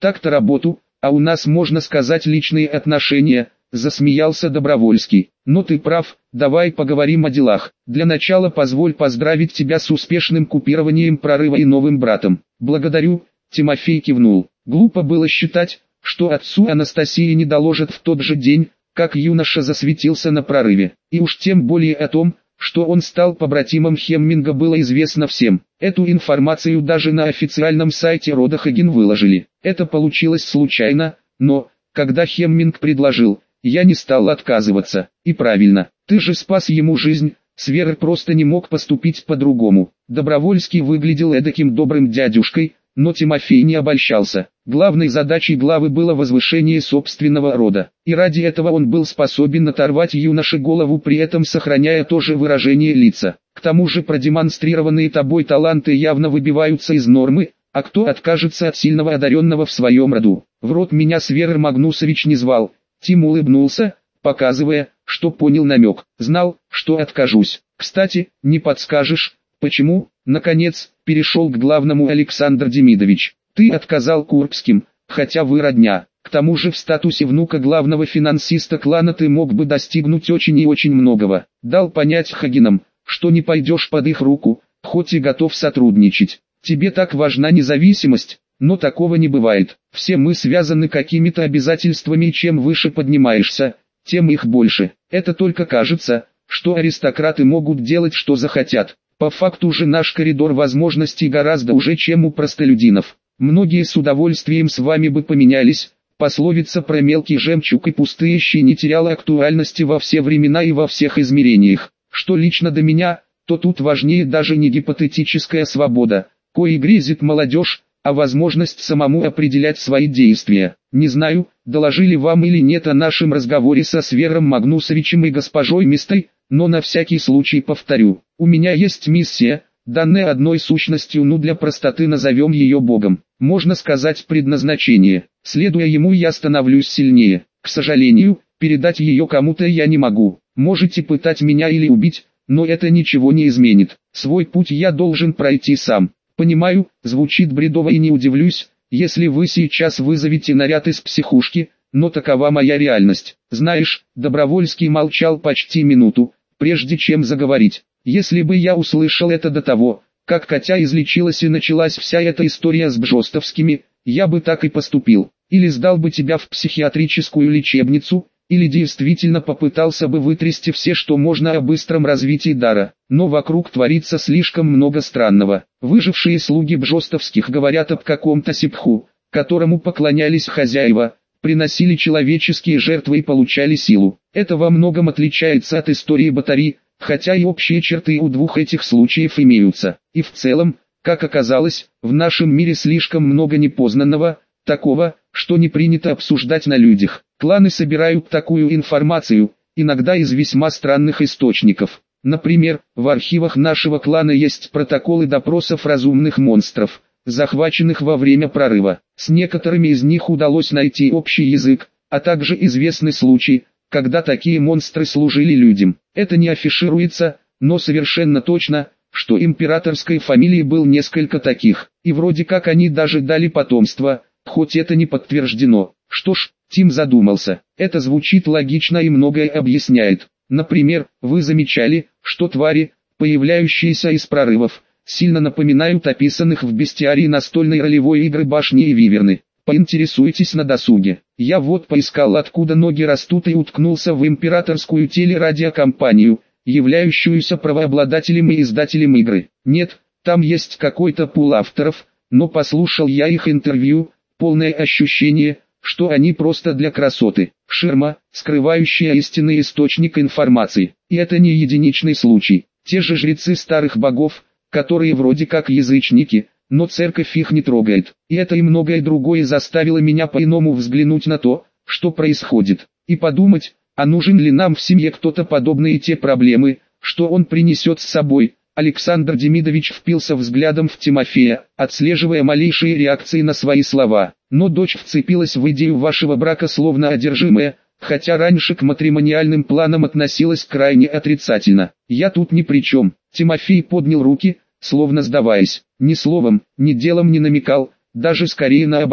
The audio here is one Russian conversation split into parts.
Так-то работу, а у нас, можно сказать, личные отношения, засмеялся Добровольский. Но ты прав, давай поговорим о делах. Для начала позволь поздравить тебя с успешным купированием прорыва и новым братом. Благодарю, Тимофей кивнул. Глупо было считать, что отцу Анастасии не доложат в тот же день, как юноша засветился на прорыве. И уж тем более о том, что он стал побратимом Хемминга, было известно всем. Эту информацию даже на официальном сайте рода Хаген выложили. Это получилось случайно, но, когда Хемминг предложил, я не стал отказываться. И правильно, ты же спас ему жизнь, Сверр просто не мог поступить по-другому. Добровольский выглядел эдаким добрым дядюшкой, но Тимофей не обольщался. Главной задачей главы было возвышение собственного рода, и ради этого он был способен оторвать юноше голову, при этом сохраняя то же выражение лица. К тому же продемонстрированные тобой таланты явно выбиваются из нормы, а кто откажется от сильного одаренного в своем роду? В род меня Сверр Магнусович не звал. Тим улыбнулся, показывая, что понял намек. Знал, что откажусь. Кстати, не подскажешь, почему? Наконец, перешел к главному Александр Демидович. Ты отказал Курбским, хотя вы родня. К тому же в статусе внука главного финансиста клана ты мог бы достигнуть очень и очень многого. Дал понять Хагенам, что не пойдешь под их руку, хоть и готов сотрудничать. Тебе так важна независимость, но такого не бывает. Все мы связаны какими-то обязательствами, и чем выше поднимаешься, тем их больше. Это только кажется, что аристократы могут делать, что захотят. По факту же наш коридор возможностей гораздо уже, чем у простолюдинов. Многие с удовольствием с вами бы поменялись. Пословица про мелкий жемчуг и пустые щи не теряла актуальности во все времена и во всех измерениях. Что лично до меня, то тут важнее даже не гипотетическая свобода, коей грезит молодежь, а возможность самому определять свои действия. Не знаю, доложили вам или нет о нашем разговоре со Сверром Магнусовичем и госпожой Мистой, но на всякий случай повторю. У меня есть миссия, данная одной сущностью, ну для простоты назовем ее Богом. Можно сказать, предназначение. Следуя ему я становлюсь сильнее. К сожалению, передать ее кому-то я не могу. Можете пытать меня или убить, но это ничего не изменит. Свой путь я должен пройти сам. Понимаю, звучит бредово и не удивлюсь, если вы сейчас вызовете наряд из психушки, но такова моя реальность. Знаешь, Добровольский молчал почти минуту, прежде чем заговорить. Если бы я услышал это до того, как Катя излечилась и началась вся эта история с Бжостовскими, я бы так и поступил. Или сдал бы тебя в психиатрическую лечебницу, или действительно попытался бы вытрясти все, что можно о быстром развитии дара. Но вокруг творится слишком много странного. Выжившие слуги Бжостовских говорят об каком-то сипху, которому поклонялись хозяева, приносили человеческие жертвы и получали силу. Это во многом отличается от истории Батари, хотя и общие черты у двух этих случаев имеются. И в целом, как оказалось, в нашем мире слишком много непознанного, такого, что не принято обсуждать на людях. Кланы собирают такую информацию, иногда из весьма странных источников. Например, в архивах нашего клана есть протоколы допросов разумных монстров, захваченных во время прорыва. С некоторыми из них удалось найти общий язык, а также известны случаи, когда такие монстры служили людям. Это не афишируется, но совершенно точно, что императорской фамилии был несколько таких, и вроде как они даже дали потомство, хоть это не подтверждено. Что ж, Тим задумался. Это звучит логично и многое объясняет. Например, вы замечали, что твари, появляющиеся из прорывов, сильно напоминают описанных в бестиарии настольной ролевой игры башни и виверны. Поинтересуйтесь на досуге. Я вот поискал, откуда ноги растут, и уткнулся в императорскую телерадиокомпанию, являющуюся правообладателем и издателем игры. Нет, там есть какой-то пул авторов, но послушал я их интервью, полное ощущение, что они просто для красоты. Ширма, скрывающая истинный источник информации. И это не единичный случай. Те же жрецы старых богов, которые вроде как язычники, но церковь их не трогает. И это и многое другое заставило меня по-иному взглянуть на то, что происходит. И подумать, а нужен ли нам в семье кто-то подобный, и те проблемы, что он принесет с собой. Александр Демидович впился взглядом в Тимофея, отслеживая малейшие реакции на свои слова. Но дочь вцепилась в идею вашего брака словно одержимая, хотя раньше к матримониальным планам относилась крайне отрицательно. Я тут ни при чем. Тимофей поднял руки, словно сдаваясь. Ни словом, ни делом не намекал, даже скорее наоборот.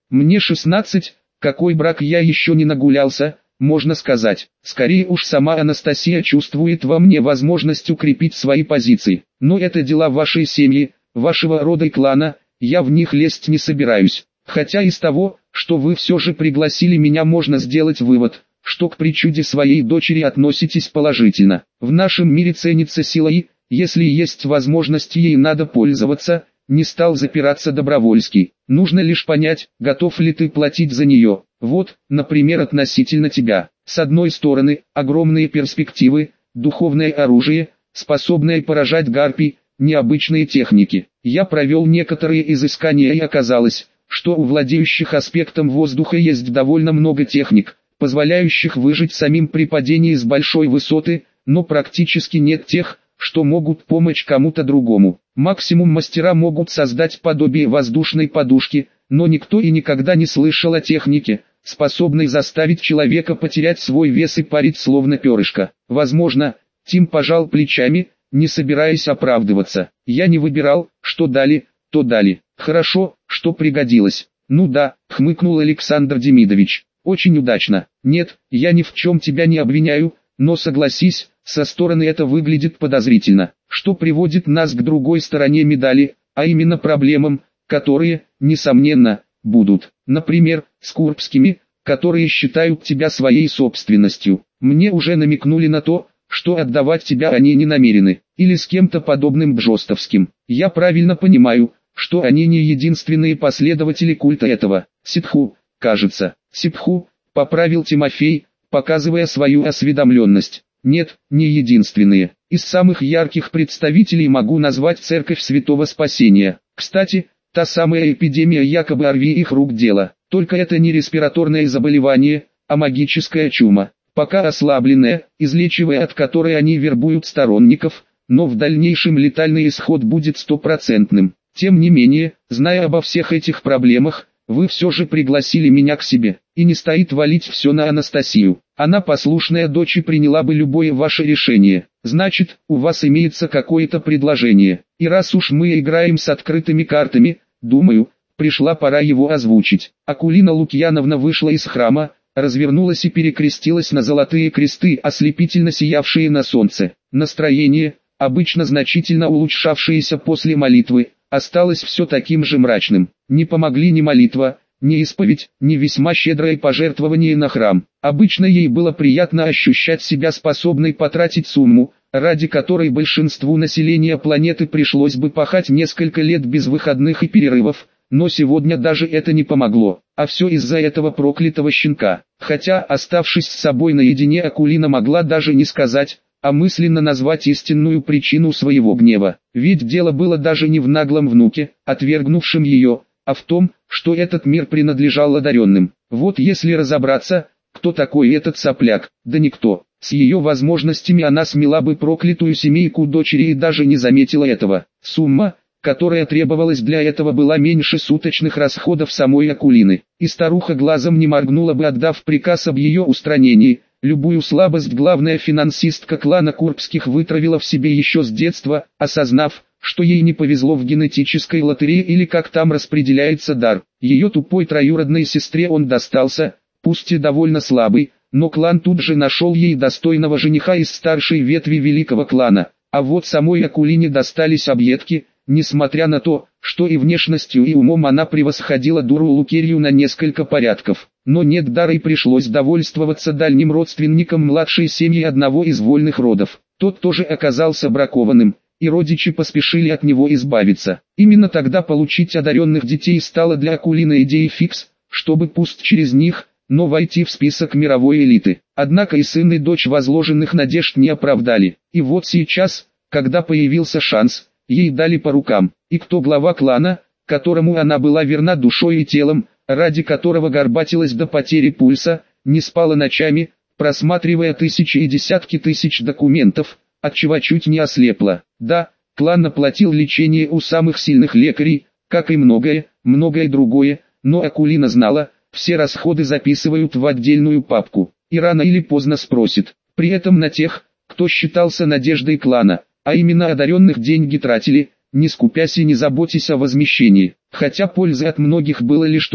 Мне 16, какой брак я еще не нагулялся, можно сказать. Скорее уж сама Анастасия чувствует во мне возможность укрепить свои позиции. Но это дела вашей семьи, вашего рода и клана, я в них лезть не собираюсь. Хотя из того, что вы все же пригласили меня, можно сделать вывод, что к причуде своей дочери относитесь положительно. В нашем мире ценится сила и, если есть возможность, ей надо пользоваться, не стал запираться Добровольский. Нужно лишь понять, готов ли ты платить за нее. Вот, например, относительно тебя. С одной стороны, огромные перспективы, духовное оружие, способное поражать гарпий, необычные техники. Я провел некоторые изыскания и оказалось, что у владеющих аспектом воздуха есть довольно много техник, позволяющих выжить самим при падении с большой высоты, но практически нет тех, что могут помочь кому-то другому. Максимум мастера могут создать подобие воздушной подушки, но никто и никогда не слышал о технике, способной заставить человека потерять свой вес и парить словно перышко. Возможно, Тим пожал плечами, не собираясь оправдываться. Я не выбирал, что дали, то дали. Хорошо, что пригодилось. Ну да, хмыкнул Александр Демидович. Очень удачно. Нет, я ни в чем тебя не обвиняю, но согласись, со стороны это выглядит подозрительно, что приводит нас к другой стороне медали, а именно проблемам, которые, несомненно, будут. Например, с Курбскими, которые считают тебя своей собственностью. Мне уже намекнули на то, что отдавать тебя они не намерены, или с кем-то подобным Бжостовским. Я правильно понимаю, что они не единственные последователи культа этого. Ситху, кажется. Ситху, поправил Тимофей, показывая свою осведомленность. Нет, не единственные. Из самых ярких представителей могу назвать Церковь Святого Спасения. Кстати, та самая эпидемия якобы ОРВИ их рук дело. Только это не респираторное заболевание, а магическая чума. Пока ослабленная, излечивая от которой они вербуют сторонников, но в дальнейшем летальный исход будет стопроцентным. Тем не менее, зная обо всех этих проблемах, вы все же пригласили меня к себе, и не стоит валить все на Анастасию. Она послушная дочь и приняла бы любое ваше решение. Значит, у вас имеется какое-то предложение. И раз уж мы играем с открытыми картами, думаю, пришла пора его озвучить. Акулина Лукьяновна вышла из храма, развернулась и перекрестилась на золотые кресты, ослепительно сиявшие на солнце. Настроение, обычно значительно улучшавшееся после молитвы, осталось все таким же мрачным. Не помогли ни молитва, ни исповедь, ни весьма щедрое пожертвование на храм. Обычно ей было приятно ощущать себя способной потратить сумму, ради которой большинству населения планеты пришлось бы пахать несколько лет без выходных и перерывов, но сегодня даже это не помогло, а все из-за этого проклятого щенка. Хотя, оставшись с собой наедине, Акулина могла даже не сказать, а мысленно назвать истинную причину своего гнева. Ведь дело было даже не в наглом внуке, отвергнувшем ее, а в том, что этот мир принадлежал одаренным. Вот если разобраться, кто такой этот сопляк, да никто. С ее возможностями она смела бы проклятую семейку дочери и даже не заметила этого. Сумма, которая требовалась для этого, была меньше суточных расходов самой Акулины, и старуха глазом не моргнула бы, отдав приказ об ее устранении. Любую слабость главная финансистка клана Курбских вытравила в себе еще с детства, осознав, что ей не повезло в генетической лотерее или как там распределяется дар. Ее тупой троюродной сестре он достался, пусть и довольно слабый, но клан тут же нашел ей достойного жениха из старшей ветви великого клана. А вот самой Акулине достались объедки, несмотря на то, что и внешностью и умом она превосходила дуру Лукерью на несколько порядков. Но нет дара, и пришлось довольствоваться дальним родственником младшей семьи одного из вольных родов. Тот тоже оказался бракованным, и родичи поспешили от него избавиться. Именно тогда получить одаренных детей стало для Акулины идеей фикс, чтобы пусть через них, но войти в список мировой элиты. Однако и сын, и дочь возложенных надежд не оправдали. И вот сейчас, когда появился шанс, ей дали по рукам. И кто глава клана, которому она была верна душой и телом, ради которого горбатилась до потери пульса, не спала ночами, просматривая тысячи и десятки тысяч документов, отчего чуть не ослепла. Да, клан оплатил лечение у самых сильных лекарей, как и многое другое, но Акулина знала, все расходы записывают в отдельную папку, и рано или поздно спросит. При этом на тех, кто считался надеждой клана, а именно одаренных, деньги тратили, не скупясь и не заботясь о возмещении. Хотя пользы от многих было лишь то,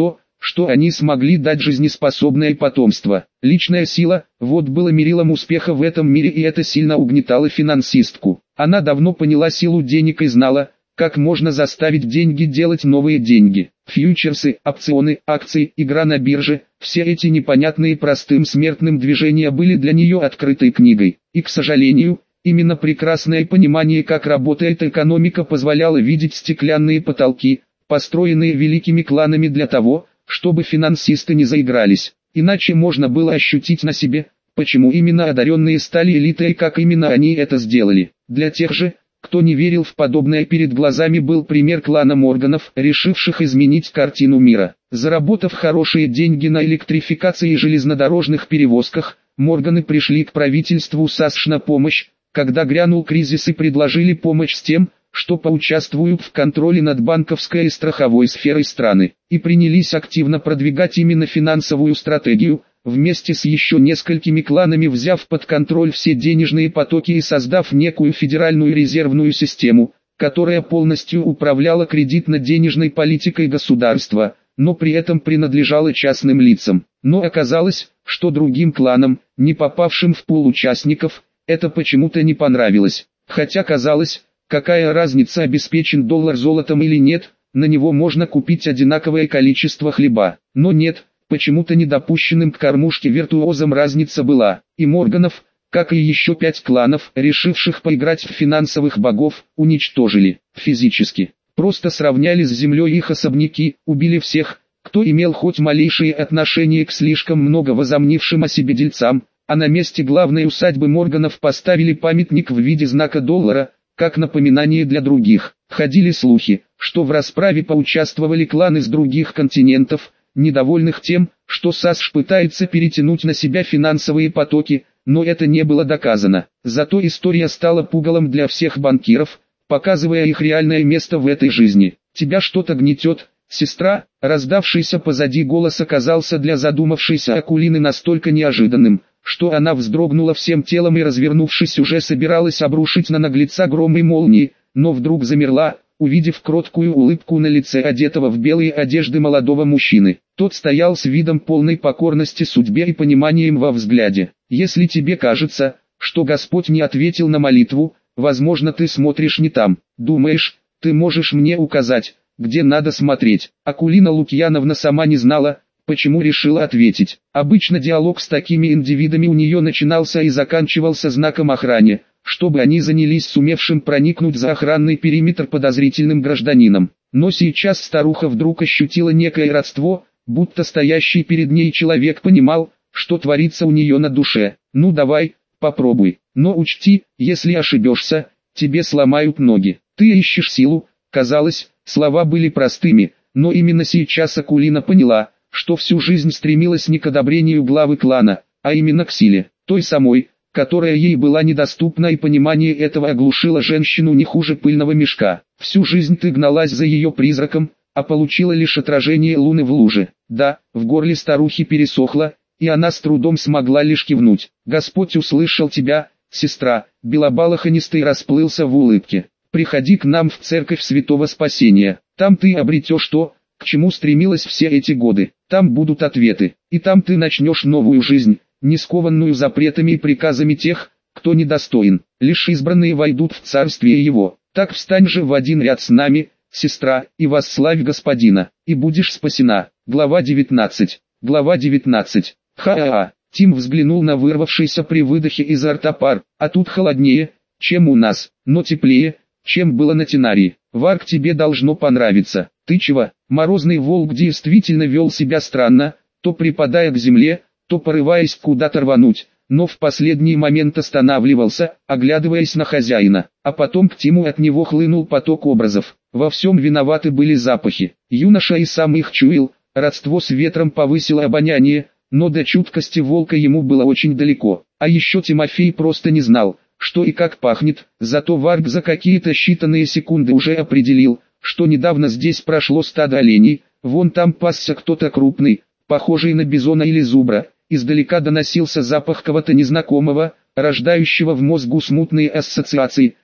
что они смогли дать жизнеспособное потомство. Личная сила – вот было мерилом успеха в этом мире, и это сильно угнетало финансистку. Она давно поняла силу денег и знала, как можно заставить деньги делать новые деньги. Фьючерсы, опционы, акции, игра на бирже – все эти непонятные простым смертным движения были для нее открытой книгой. И, к сожалению, именно прекрасное понимание, как работает экономика, позволяло видеть стеклянные потолки, построенные великими кланами для того, чтобы финансисты не заигрались. Иначе можно было ощутить на себе, почему именно одаренные стали элитой и как именно они это сделали. Для тех же, кто не верил в подобное, перед глазами был пример клана Морганов, решивших изменить картину мира. Заработав хорошие деньги на электрификации и железнодорожных перевозках, Морганы пришли к правительству САСШ на помощь, когда грянул кризис, и предложили помощь с тем, что поучаствуют в контроле над банковской и страховой сферой страны, и принялись активно продвигать именно финансовую стратегию, вместе с еще несколькими кланами взяв под контроль все денежные потоки и создав некую федеральную резервную систему, которая полностью управляла кредитно-денежной политикой государства, но при этом принадлежала частным лицам. Но оказалось, что другим кланам, не попавшим в пул участников, это почему-то не понравилось, хотя казалось, какая разница, обеспечен доллар золотом или нет, на него можно купить одинаковое количество хлеба. Но нет, почему-то недопущенным к кормушке виртуозам разница была, и Морганов, как и еще 5 кланов, решивших поиграть в финансовых богов, уничтожили, физически. Просто сравняли с землей их особняки, убили всех, кто имел хоть малейшее отношение к слишком много возомнившим о себе дельцам, а на месте главной усадьбы Морганов поставили памятник в виде знака доллара, как напоминание для других. Ходили слухи, что в расправе поучаствовали кланы с других континентов, недовольных тем, что САСШ пытается перетянуть на себя финансовые потоки, но это не было доказано. Зато история стала пугалом для всех банкиров, показывая их реальное место в этой жизни. «Тебя что-то гнетет, сестра?» Раздавшийся позади голос оказался для задумавшейся Акулины настолько неожиданным, что она вздрогнула всем телом и, развернувшись, уже собиралась обрушить на наглеца гром и молнии, но вдруг замерла, увидев кроткую улыбку на лице одетого в белые одежды молодого мужчины. Тот стоял с видом полной покорности судьбе и пониманием во взгляде. «Если тебе кажется, что Господь не ответил на молитву, возможно, ты смотришь не там. Думаешь, ты можешь мне указать, где надо смотреть?» Акулина Лукьяновна сама не знала, почему решила ответить. Обычно диалог с такими индивидами у нее начинался и заканчивался знаком охране, чтобы они занялись сумевшим проникнуть за охранный периметр подозрительным гражданином. Но сейчас старуха вдруг ощутила некое родство, будто стоящий перед ней человек понимал, что творится у нее на душе. «Ну давай, попробуй, но учти, если ошибешься, тебе сломают ноги. Ты ищешь силу». Казалось, слова были простыми, но именно сейчас Акулина поняла, что всю жизнь стремилась не к одобрению главы клана, а именно к силе, той самой, которая ей была недоступна, и понимание этого оглушило женщину не хуже пыльного мешка. Всю жизнь ты гналась за ее призраком, а получила лишь отражение луны в луже. Да, в горле старухи пересохло, и она с трудом смогла лишь кивнуть. «Господь услышал тебя, сестра», белобалахонистый расплылся в улыбке. «Приходи к нам в церковь Святого Спасения, там ты обретешь то, к чему стремилась все эти годы. Там будут ответы, и там ты начнешь новую жизнь, не скованную запретами и приказами тех, кто недостоин. Лишь избранные войдут в царствие его. Так встань же в один ряд с нами, сестра, и восславь Господина, и будешь спасена». Глава 19. Глава 19. Ха-ха-ха. Тим взглянул на вырвавшийся при выдохе изо рта пар. «А тут холоднее, чем у нас, но теплее, чем было на Тинарии. Варк, тебе должно понравиться». «Ты чего?» Морозный волк действительно вел себя странно, то припадая к земле, то порываясь куда-то рвануть, но в последний момент останавливался, оглядываясь на хозяина, а потом к Тиму от него хлынул поток образов. Во всем виноваты были запахи. Юноша и сам их чуял, родство с ветром повысило обоняние, но до чуткости волка ему было очень далеко. А еще Тимофей просто не знал, что и как пахнет, зато Варк за какие-то считанные секунды уже определил, что недавно здесь прошло стадо оленей, вон там пасся кто-то крупный, похожий на бизона или зубра, издалека доносился запах кого-то незнакомого, рождающего в мозгу смутные ассоциации,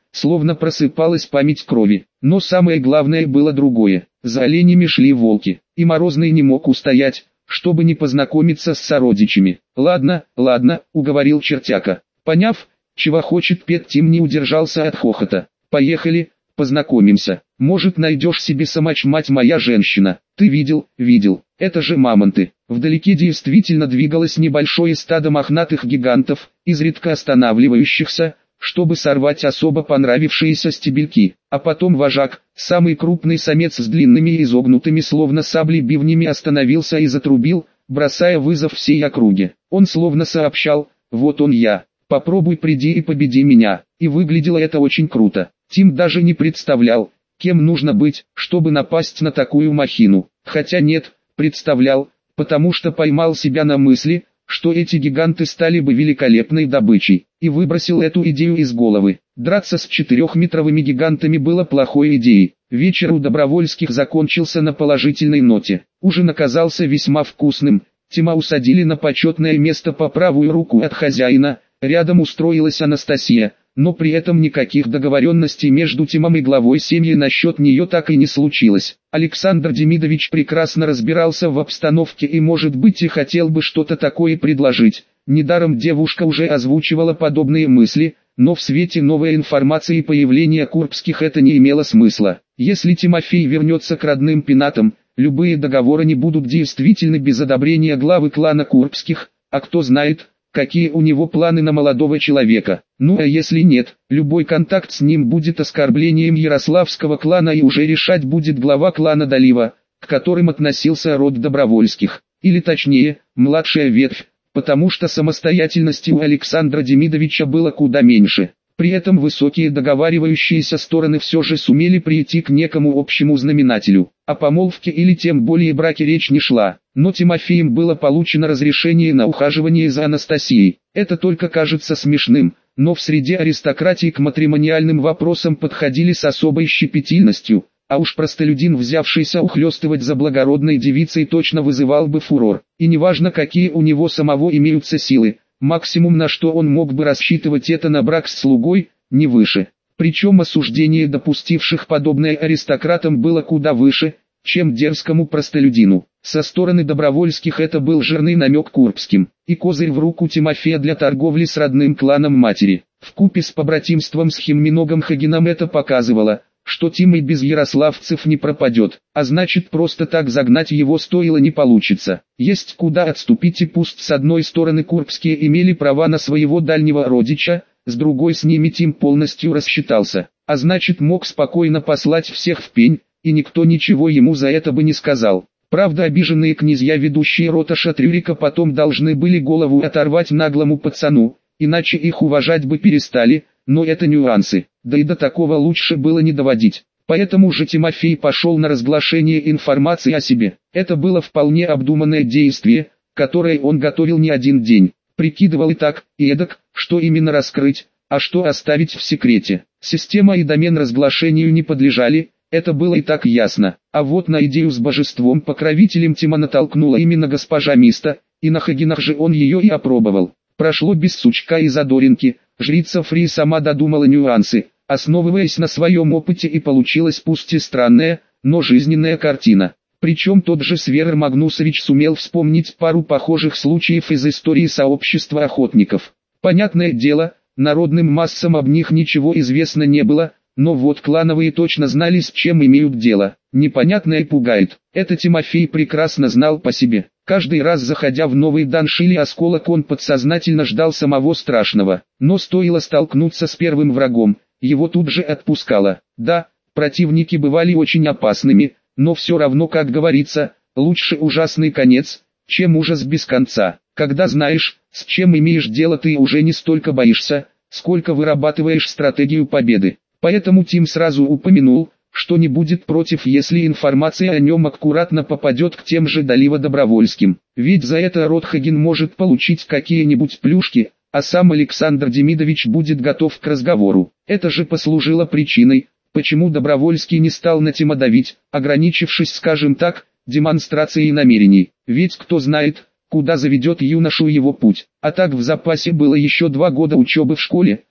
словно просыпалась память крови. Но самое главное было другое. За оленями шли волки, и Морозный не мог устоять, чтобы не познакомиться с сородичами. «Ладно, ладно», — уговорил чертяка. Поняв, чего хочет Пет, Тим не удержался от хохота. «Поехали, познакомимся. Может, найдешь себе самоч, мать моя женщина. Ты видел, это же мамонты». Вдалеке действительно двигалось небольшое стадо мохнатых гигантов, изредка останавливающихся, чтобы сорвать особо понравившиеся стебельки. А потом вожак, самый крупный самец с длинными и изогнутыми словно сабли бивнями, остановился и затрубил, бросая вызов всей округе. Он словно сообщал: «Вот он я, попробуй приди и победи меня». И выглядело это очень круто. Тим даже не представлял, кем нужно быть, чтобы напасть на такую махину. Хотя нет, представлял, потому что поймал себя на мысли, что эти гиганты стали бы великолепной добычей, и выбросил эту идею из головы. Драться с 4-метровыми гигантами было плохой идеей. Вечер у Добровольских закончился на положительной ноте. Ужин оказался весьма вкусным. Тима усадили на почетное место по правую руку от хозяина, рядом устроилась Анастасия, но при этом никаких договоренностей между Тимом и главой семьи насчет нее так и не случилось. Александр Демидович прекрасно разбирался в обстановке и, может быть, и хотел бы что-то такое предложить. Недаром девушка уже озвучивала подобные мысли, но в свете новой информации и появления Курбских это не имело смысла. Если Тимофей вернется к родным пенатам, любые договоры не будут действительны без одобрения главы клана Курбских, а кто знает, какие у него планы на молодого человека. Ну а если нет, любой контакт с ним будет оскорблением ярославского клана, и уже решать будет глава клана Долива, к которым относился род Добровольских, или точнее, младшая ветвь, потому что самостоятельности у Александра Демидовича было куда меньше. При этом высокие договаривающиеся стороны все же сумели прийти к некому общему знаменателю. О помолвке или тем более браке речь не шла, но Тимофеем было получено разрешение на ухаживание за Анастасией. Это только кажется смешным, но в среде аристократии к матримониальным вопросам подходили с особой щепетильностью, а уж простолюдин, взявшийся ухлёстывать за благородной девицей, точно вызывал бы фурор. И неважно, какие у него самого имеются силы, максимум, на что он мог бы рассчитывать, это на брак с слугой, не выше. Причем осуждение допустивших подобное аристократам было куда выше, чем дерзкому простолюдину. Со стороны Добровольских это был жирный намек Курбским, и козырь в руку Тимофея для торговли с родным кланом матери. Вкупе с побратимством с Химминогом Хагеном это показывало, что Тим и без ярославцев не пропадет, а значит, просто так загнать его стоило не получится. Есть куда отступить, и пусть с одной стороны Курбские имели права на своего дальнего родича, с другой с ними Тим полностью рассчитался, а значит, мог спокойно послать всех в пень, и никто ничего ему за это бы не сказал. Правда, обиженные князья, ведущие Роташа Трюрика, потом должны были голову оторвать наглому пацану, иначе их уважать бы перестали, но это нюансы, да и до такого лучше было не доводить. Поэтому же Тимофей пошел на разглашение информации о себе. Это было вполне обдуманное действие, которое он готовил не один день. Прикидывал и так, и эдак, что именно раскрыть, а что оставить в секрете. Система и домен разглашению не подлежали, это было и так ясно. А вот на идею с божеством-покровителем Тима натолкнула именно госпожа Миста, и на Хагенах же он ее и опробовал. Прошло без сучка и задоринки, жрица Фри сама додумала нюансы, основываясь на своем опыте, и получилась пусть и странная, но жизненная картина. Причем тот же Сверр Магнусович сумел вспомнить пару похожих случаев из истории сообщества охотников. Понятное дело, народным массам об них ничего известно не было, но вот клановые точно знали, с чем имеют дело. Непонятное пугает. Это Тимофей прекрасно знал по себе. Каждый раз, заходя в новый данж или осколок, он подсознательно ждал самого страшного. Но стоило столкнуться с первым врагом, его тут же отпускало. Да, противники бывали очень опасными, но все равно, как говорится, лучше ужасный конец, чем ужас без конца. Когда знаешь, с чем имеешь дело, ты уже не столько боишься, сколько вырабатываешь стратегию победы. Поэтому Тим сразу упомянул, что не будет против, если информация о нем аккуратно попадет к тем же Долива-Добровольским. Ведь за это род Хаген может получить какие-нибудь плюшки, а сам Александр Демидович будет готов к разговору. Это же послужило причиной, почему Добровольский не стал на Тима давить, ограничившись, скажем так, демонстрацией намерений. Ведь кто знает, куда заведет юношу его путь. А так в запасе было еще 2 года учебы в школе,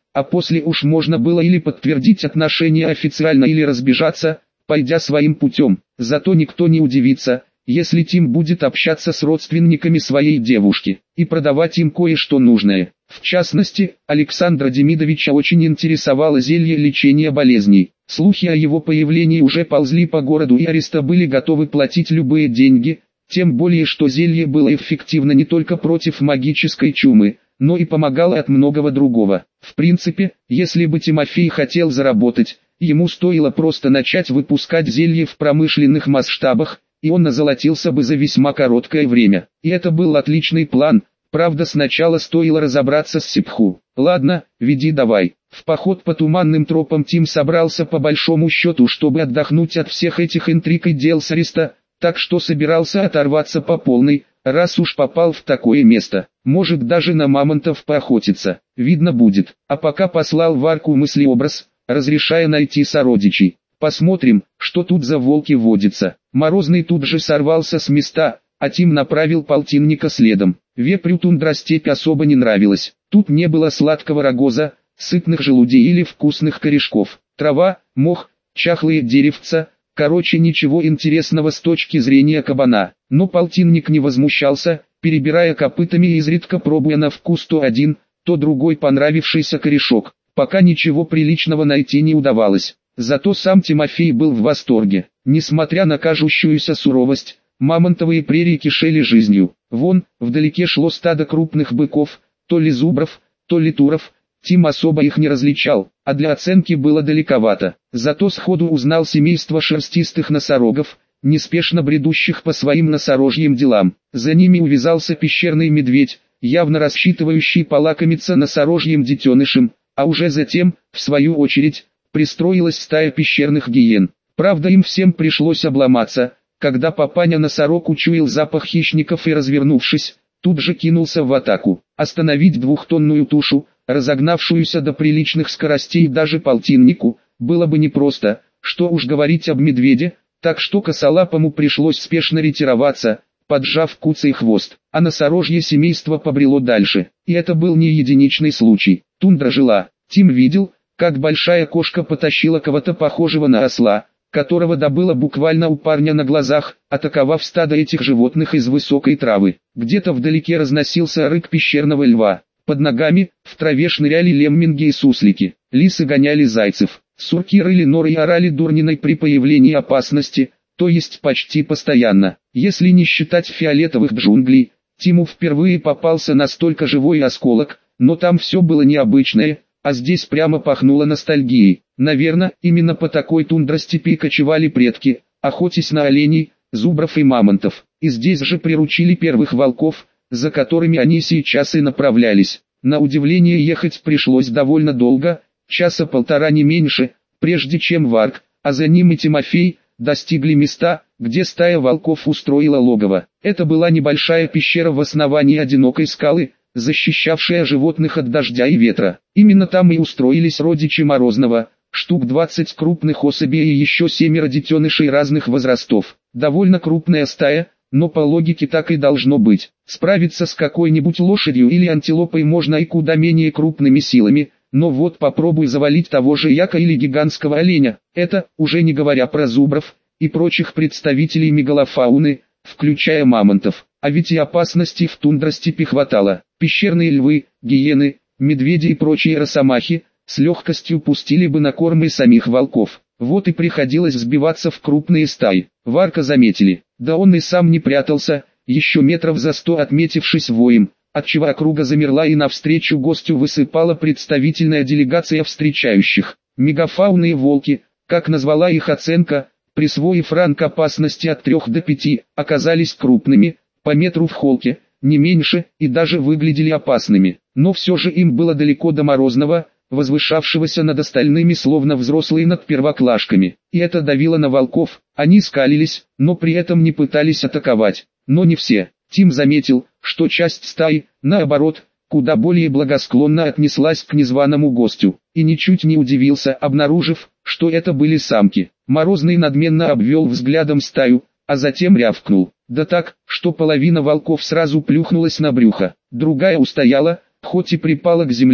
а после уж можно было или подтвердить отношения официально, или разбежаться, пойдя своим путем. Зато никто не удивится, если Тим будет общаться с родственниками своей девушки и продавать им кое-что нужное. В частности, Александра Демидовича очень интересовало зелье лечения болезней. Слухи о его появлении уже ползли по городу, и Ариста были готовы платить любые деньги, тем более что зелье было эффективно не только против магической чумы, но и помогало от многого другого. В принципе, если бы Тимофей хотел заработать, ему стоило просто начать выпускать зелье в промышленных масштабах, и он озолотился бы за весьма короткое время. И это был отличный план, правда сначала стоило разобраться с Сипху. «Ладно, веди давай». В поход по туманным тропам Тим собрался по большому счету, чтобы отдохнуть от всех этих интриг и дел с Ариста, так что собирался оторваться по полной, раз уж попал в такое место. Может даже на мамонтов поохотиться, видно будет. А пока послал Варку мыслеобраз, разрешая найти сородичей. Посмотрим, что тут за волки водятся. Морозный тут же сорвался с места, а Тим направил полтинника следом. Вепрю тундростепь особо не нравилась. Тут не было сладкого рогоза, сытных желудей или вкусных корешков. Трава, мох, чахлые деревца, короче ничего интересного с точки зрения кабана. Но полтинник не возмущался, перебирая копытами и изредка пробуя на вкус то один, то другой понравившийся корешок. Пока ничего приличного найти не удавалось. Зато сам Тимофей был в восторге. Несмотря на кажущуюся суровость, мамонтовые прерии кишели жизнью. Вон, вдалеке шло стадо крупных быков, то ли зубров, то ли туров. Тим особо их не различал, а для оценки было далековато. Зато сходу узнал семейство шерстистых носорогов, неспешно бредущих по своим носорожьим делам. За ними увязался пещерный медведь, явно рассчитывающий полакомиться носорожьим детенышем, а уже затем, в свою очередь, пристроилась стая пещерных гиен. Правда, им всем пришлось обломаться, когда папаня-носорог учуял запах хищников и, развернувшись, тут же кинулся в атаку. Остановить двухтонную тушу, разогнавшуюся до приличных скоростей даже полтиннику, было бы непросто, что уж говорить об медведе, так что косолапому пришлось спешно ретироваться, поджав куцый хвост. А носорожье семейство побрело дальше. И это был не единичный случай. Тундра жила. Тим видел, как большая кошка потащила кого-то похожего на осла, которого добыла буквально у парня на глазах, атаковав стадо этих животных из высокой травы. Где-то вдалеке разносился рык пещерного льва. Под ногами, в траве шныряли лемминги и суслики. Лисы гоняли зайцев. Сурки рыли норы и орали дурниной при появлении опасности, то есть почти постоянно. Если не считать фиолетовых джунглей, Тиму впервые попался настолько живой осколок, но там все было необычное, а здесь прямо пахнуло ностальгией. Наверное, именно по такой тундростепи кочевали предки, охотясь на оленей, зубров и мамонтов. И здесь же приручили первых волков, за которыми они сейчас и направлялись. На удивление ехать пришлось довольно долго, часа полтора не меньше, прежде чем Варк, а за ним и Тимофей, достигли места, где стая волков устроила логово. Это была небольшая пещера в основании одинокой скалы, защищавшая животных от дождя и ветра. Именно там и устроились родичи Морозного, штук 20 крупных особей и еще 7 детенышей разных возрастов. Довольно крупная стая, но по логике так и должно быть. Справиться с какой-нибудь лошадью или антилопой можно и куда менее крупными силами, но вот попробуй завалить того же яка или гигантского оленя. Это, уже не говоря про зубров и прочих представителей мегалофауны, включая мамонтов. А ведь и опасностей в тундростепи хватало. Пещерные львы, гиены, медведи и прочие росомахи с легкостью пустили бы на корм и самих волков. Вот и приходилось сбиваться в крупные стаи. Варка заметили, да он и сам не прятался, еще метров за 100 отметившись воем, отчего округа замерла и навстречу гостю высыпала представительная делегация встречающих. Мегафауны и волки, как назвала их оценка, присвоив ранг опасности от 3 до 5, оказались крупными, по метру в холке, не меньше, и даже выглядели опасными. Но все же им было далеко до Морозного, возвышавшегося над остальными словно взрослые над первоклашками. И это давило на волков, они скалились, но при этом не пытались атаковать. Но не все. Тим заметил, что часть стаи, наоборот, куда более благосклонно отнеслась к незваному гостю, и ничуть не удивился, обнаружив, что это были самки. Морозный надменно обвел взглядом стаю, а затем рявкнул. Да так, что половина волков сразу плюхнулась на брюхо, другая устояла, хоть и припала к земле,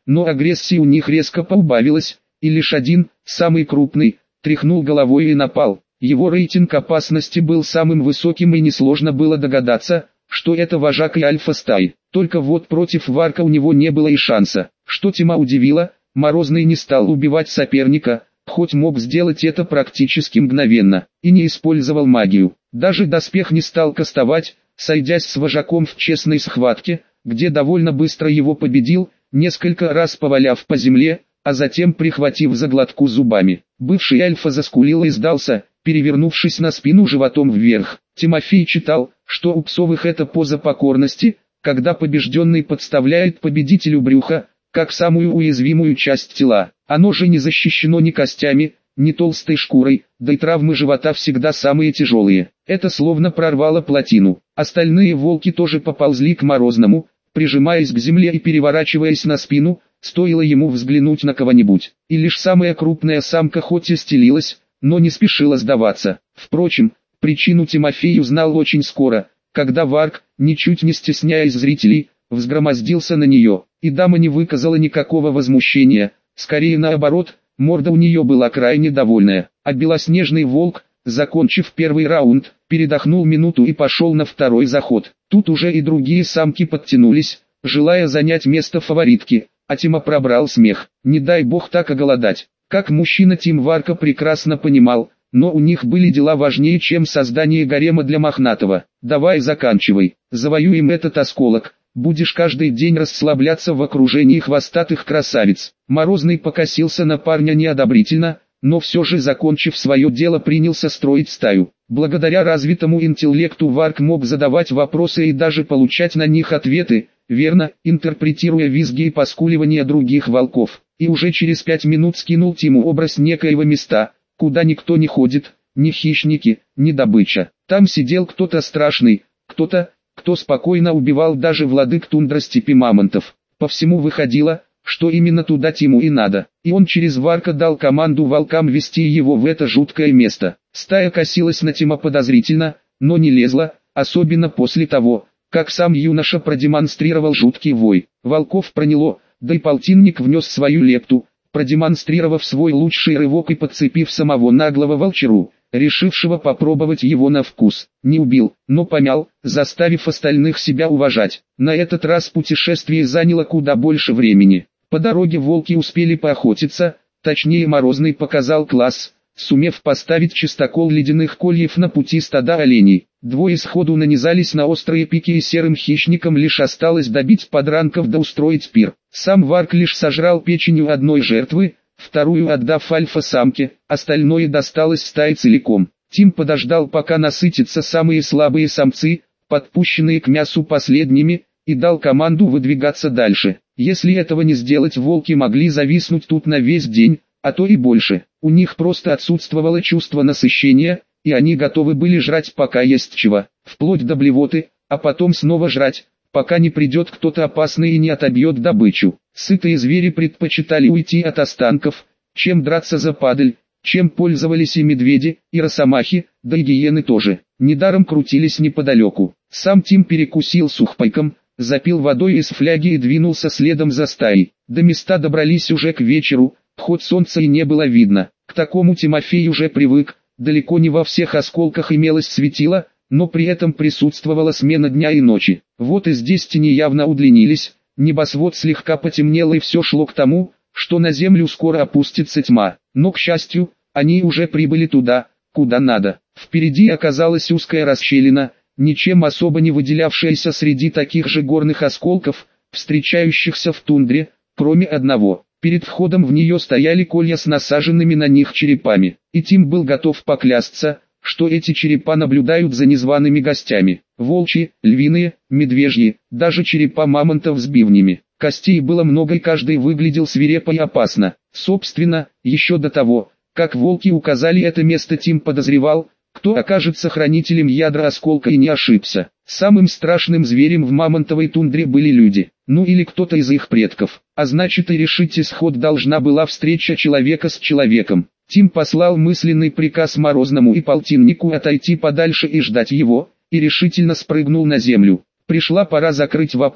но агрессия у них резко поубавилась, и лишь один, самый крупный, тряхнул головой и напал. Его рейтинг опасности был самым высоким, и несложно было догадаться, что это вожак и альфа-стаи. Только вот против Варка у него не было и шанса. Что Тима удивило, Морозный не стал убивать соперника, хоть мог сделать это практически мгновенно, и не использовал магию. Даже доспех не стал кастовать, сойдясь с вожаком в честной схватке, где довольно быстро его победил, несколько раз поваляв по земле, а затем прихватив за глотку зубами. Бывший альфа заскулил и сдался, перевернувшись на спину животом вверх. Тимофей читал, что у псовых это поза покорности, когда побежденный подставляет победителю брюхо, как самую уязвимую часть тела. Оно же не защищено ни костями, ни толстой шкурой, да и травмы живота всегда самые тяжелые. Это словно прорвало плотину. Остальные волки тоже поползли к Морозному, прижимаясь к земле и переворачиваясь на спину, стоило ему взглянуть на кого-нибудь. И лишь самая крупная самка хоть и стелилась, но не спешила сдаваться. Впрочем, причину Тимофей узнал очень скоро, когда Варк, ничуть не стесняясь зрителей, взгромоздился на нее, и дама не выказала никакого возмущения, скорее наоборот, морда у нее была крайне довольная, а белоснежный волк, закончив первый раунд, передохнул минуту и пошел на второй заход. Тут уже и другие самки подтянулись, желая занять место фаворитки, а Тима пробрал смех. Не дай бог так оголодать. Как мужчина Тим Варка прекрасно понимал, но у них были дела важнее, чем создание гарема для Мохнатого. Давай заканчивай, завоюем этот осколок. Будешь каждый день расслабляться в окружении хвостатых красавиц. Морозный покосился на парня неодобрительно, но все же, закончив свое дело, принялся строить стаю. Благодаря развитому интеллекту Варк мог задавать вопросы и даже получать на них ответы, верно интерпретируя визги и поскуливания других волков. И уже через 5 минут скинул Тиму образ некоего места, куда никто не ходит, ни хищники, ни добыча. Там сидел кто-то страшный, кто-то, кто спокойно убивал даже владык тундра степи мамонтов. По всему выходило, что именно туда Тиму и надо, и он через Варка дал команду волкам вести его в это жуткое место. Стая косилась на Тима подозрительно, но не лезла, особенно после того, как сам юноша продемонстрировал жуткий вой. Волков проняло, да и полтинник внес свою лепту, продемонстрировав свой лучший рывок и подцепив самого наглого волчару, решившего попробовать его на вкус. Не убил, но помял, заставив остальных себя уважать. На этот раз путешествие заняло куда больше времени. По дороге волки успели поохотиться, точнее Морозный показал класс, сумев поставить чистокол ледяных кольев на пути стада оленей. Двое сходу нанизались на острые пики, и серым хищникам лишь осталось добить подранков да устроить пир. Сам Варк лишь сожрал печень одной жертвы, вторую отдав альфа-самке, остальное досталось стае целиком. Тим подождал, пока насытятся самые слабые самцы, подпущенные к мясу последними, и дал команду выдвигаться дальше. Если этого не сделать, волки могли зависнуть тут на весь день, а то и больше. У них просто отсутствовало чувство насыщения, и они готовы были жрать пока есть чего, вплоть до блевоты, а потом снова жрать, пока не придет кто-то опасный и не отобьет добычу. Сытые звери предпочитали уйти от останков, чем драться за падаль, чем пользовались и медведи, и росомахи, да и гиены тоже. Недаром крутились неподалеку. Сам Тим перекусил сухпайком, запил водой из фляги и двинулся следом за стаей. До места добрались уже к вечеру, хоть солнца и не было видно. К такому Тимофей уже привык, далеко не во всех осколках имелось светило, но при этом присутствовала смена дня и ночи. Вот и здесь тени явно удлинились, небосвод слегка потемнел, и все шло к тому, что на землю скоро опустится тьма. Но, к счастью, они уже прибыли туда, куда надо. Впереди оказалась узкая расщелина, ничем особо не выделявшаяся среди таких же горных осколков, встречающихся в тундре, кроме одного. Перед входом в нее стояли колья с насаженными на них черепами, и Тим был готов поклясться, что эти черепа наблюдают за незваными гостями. Волчьи, львиные, медвежьи, даже черепа мамонтов с бивнями. Костей было много, и каждый выглядел свирепо и опасно. Собственно, еще до того, как волки указали это место, Тим подозревал, кто окажется хранителем ядра осколка, и не ошибся. Самым страшным зверем в мамонтовой тундре были люди, ну или кто-то из их предков. А значит, и решить исход должна была встреча человека с человеком. Тим послал мысленный приказ Морозному и полтиннику отойти подальше и ждать его, и решительно спрыгнул на землю. Пришла пора закрыть вопрос,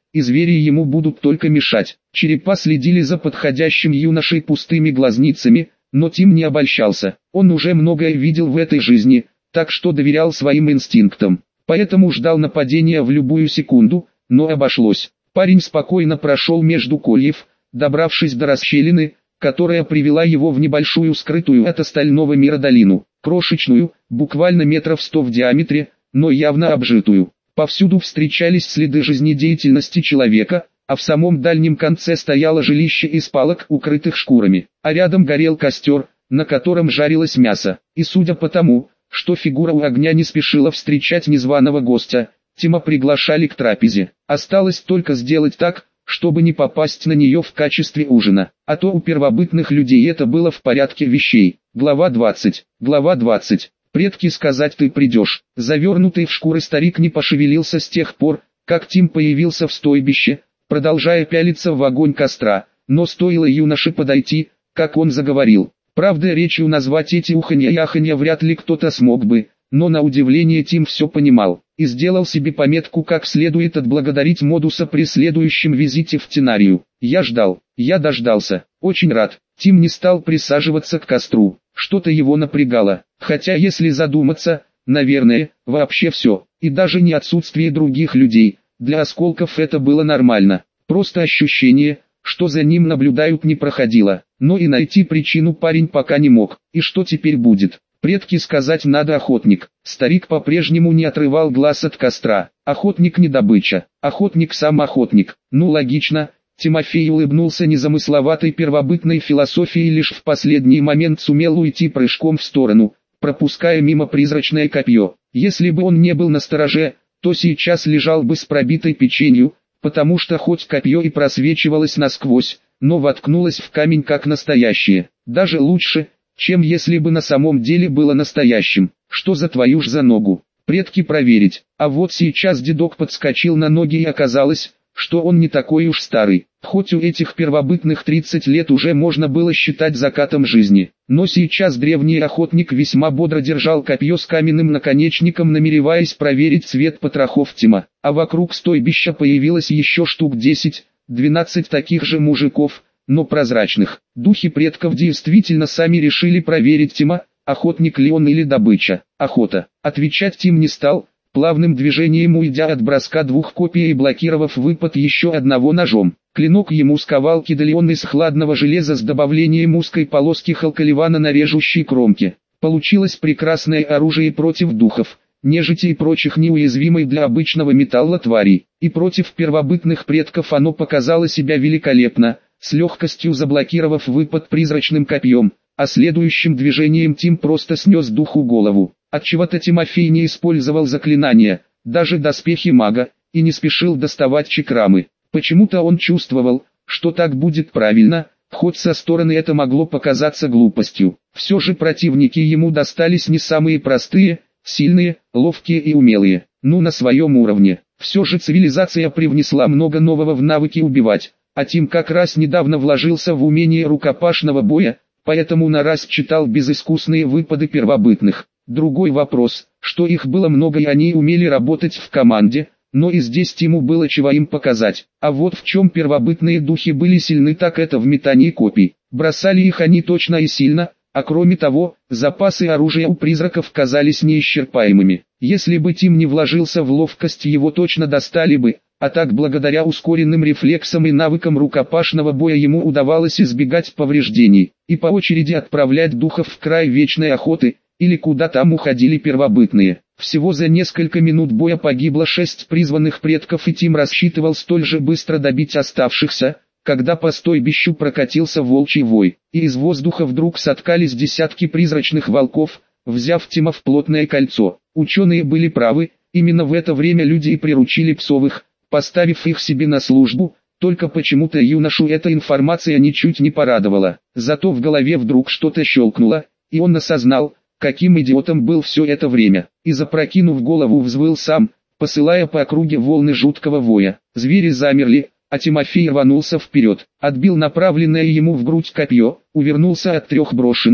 и звери ему будут только мешать. Черепа следили за подходящим юношей пустыми глазницами, но Тим не обольщался. Он уже многое видел в этой жизни, так что доверял своим инстинктам. Поэтому ждал нападения в любую секунду, но обошлось. Парень спокойно прошел между кольев, добравшись до расщелины, которая привела его в небольшую скрытую от остального мира долину. Крошечную, буквально метров 100 в диаметре, но явно обжитую. Повсюду встречались следы жизнедеятельности человека, а в самом дальнем конце стояло жилище из палок, укрытых шкурами. А рядом горел костер, на котором жарилось мясо. И судя по тому, что фигура у огня не спешила встречать незваного гостя, Тима приглашали к трапезе. Осталось только сделать так, чтобы не попасть на нее в качестве ужина. А то у первобытных людей это было в порядке вещей. Глава 20. Глава 20. Предки сказать ты придешь. Завернутый в шкуры старик не пошевелился с тех пор, как Тим появился в стойбище, продолжая пялиться в огонь костра. Но стоило юноше подойти, как он заговорил. Правда, речью назвать эти уханья и аханья вряд ли кто-то смог бы, но на удивление Тим все понимал, и сделал себе пометку как следует отблагодарить Модуса при следующем визите в Тенарию. Я ждал, я дождался, очень рад. Тим не стал присаживаться к костру, что-то его напрягало, хотя если задуматься, наверное, вообще все, и даже не отсутствие других людей, для осколков это было нормально, просто ощущение, что за ним наблюдают, не проходило, но и найти причину парень пока не мог. И что теперь будет? Предки сказать надо охотник. Старик по-прежнему не отрывал глаз от костра. Охотник не добыча, охотник сам охотник. Ну логично. Тимофей улыбнулся незамысловатой первобытной философией, лишь в последний момент сумел уйти прыжком в сторону, пропуская мимо призрачное копье. Если бы он не был настороже, то сейчас лежал бы с пробитой печенью, потому что хоть копье и просвечивалось насквозь, но воткнулось в камень как настоящее. Даже лучше, чем если бы на самом деле было настоящим. Что за твою ж за ногу? Предки проверить. А вот сейчас дедок подскочил на ноги, и оказалось, что он не такой уж старый. Хоть у этих первобытных 30 лет уже можно было считать закатом жизни, но сейчас древний охотник весьма бодро держал копье с каменным наконечником, намереваясь проверить цвет потрохов Тима. А вокруг стойбища появилось еще штук 10-12 таких же мужиков, но прозрачных. Духи предков действительно сами решили проверить Тима, охотник ли он или добыча. Охота. Отвечать Тим не стал, плавным движением уйдя от броска двух копий и блокировав выпад еще одного ножом. Клинок ему сковал кидалион из хладного железа с добавлением узкой полоски халкаливана на режущей кромке. Получилось прекрасное оружие против духов, нежити и прочих неуязвимых для обычного металла тварей. И против первобытных предков оно показало себя великолепно, с легкостью заблокировав выпад призрачным копьем, а следующим движением Тим просто снес духу голову. Отчего-то Тимофей не использовал заклинания, даже доспехи мага, и не спешил доставать чакрамы. Почему-то он чувствовал, что так будет правильно, хоть со стороны это могло показаться глупостью. Все же противники ему достались не самые простые, сильные, ловкие и умелые, но на своем уровне. Все же цивилизация привнесла много нового в навыки убивать, а Тим как раз недавно вложился в умение рукопашного боя, поэтому на раз читал безыскусные выпады первобытных. Другой вопрос, что их было много и они умели работать в команде, но и здесь Тиму было чего им показать. А вот в чем первобытные духи были сильны, так это в метании копий. Бросали их они точно и сильно, а кроме того, запасы оружия у призраков казались неисчерпаемыми. Если бы Тим не вложился в ловкость, его точно достали бы, а так благодаря ускоренным рефлексам и навыкам рукопашного боя ему удавалось избегать повреждений и по очереди отправлять духов в край вечной охоты, или куда там уходили первобытные. Всего за несколько минут боя погибло 6 призванных предков, и Тим рассчитывал столь же быстро добить оставшихся, когда по стойбищу прокатился волчий вой, и из воздуха вдруг соткались десятки призрачных волков, взяв Тима в плотное кольцо. Ученые были правы, именно в это время люди и приручили псовых, поставив их себе на службу, только почему-то юношу эта информация ничуть не порадовала. Зато в голове вдруг что-то щелкнуло, и он осознал, каким идиотом был все это время, и запрокинув голову взвыл сам, посылая по округе волны жуткого воя. Звери замерли, а Тимофей рванулся вперед, отбил направленное ему в грудь копье, увернулся от 3 брошенных,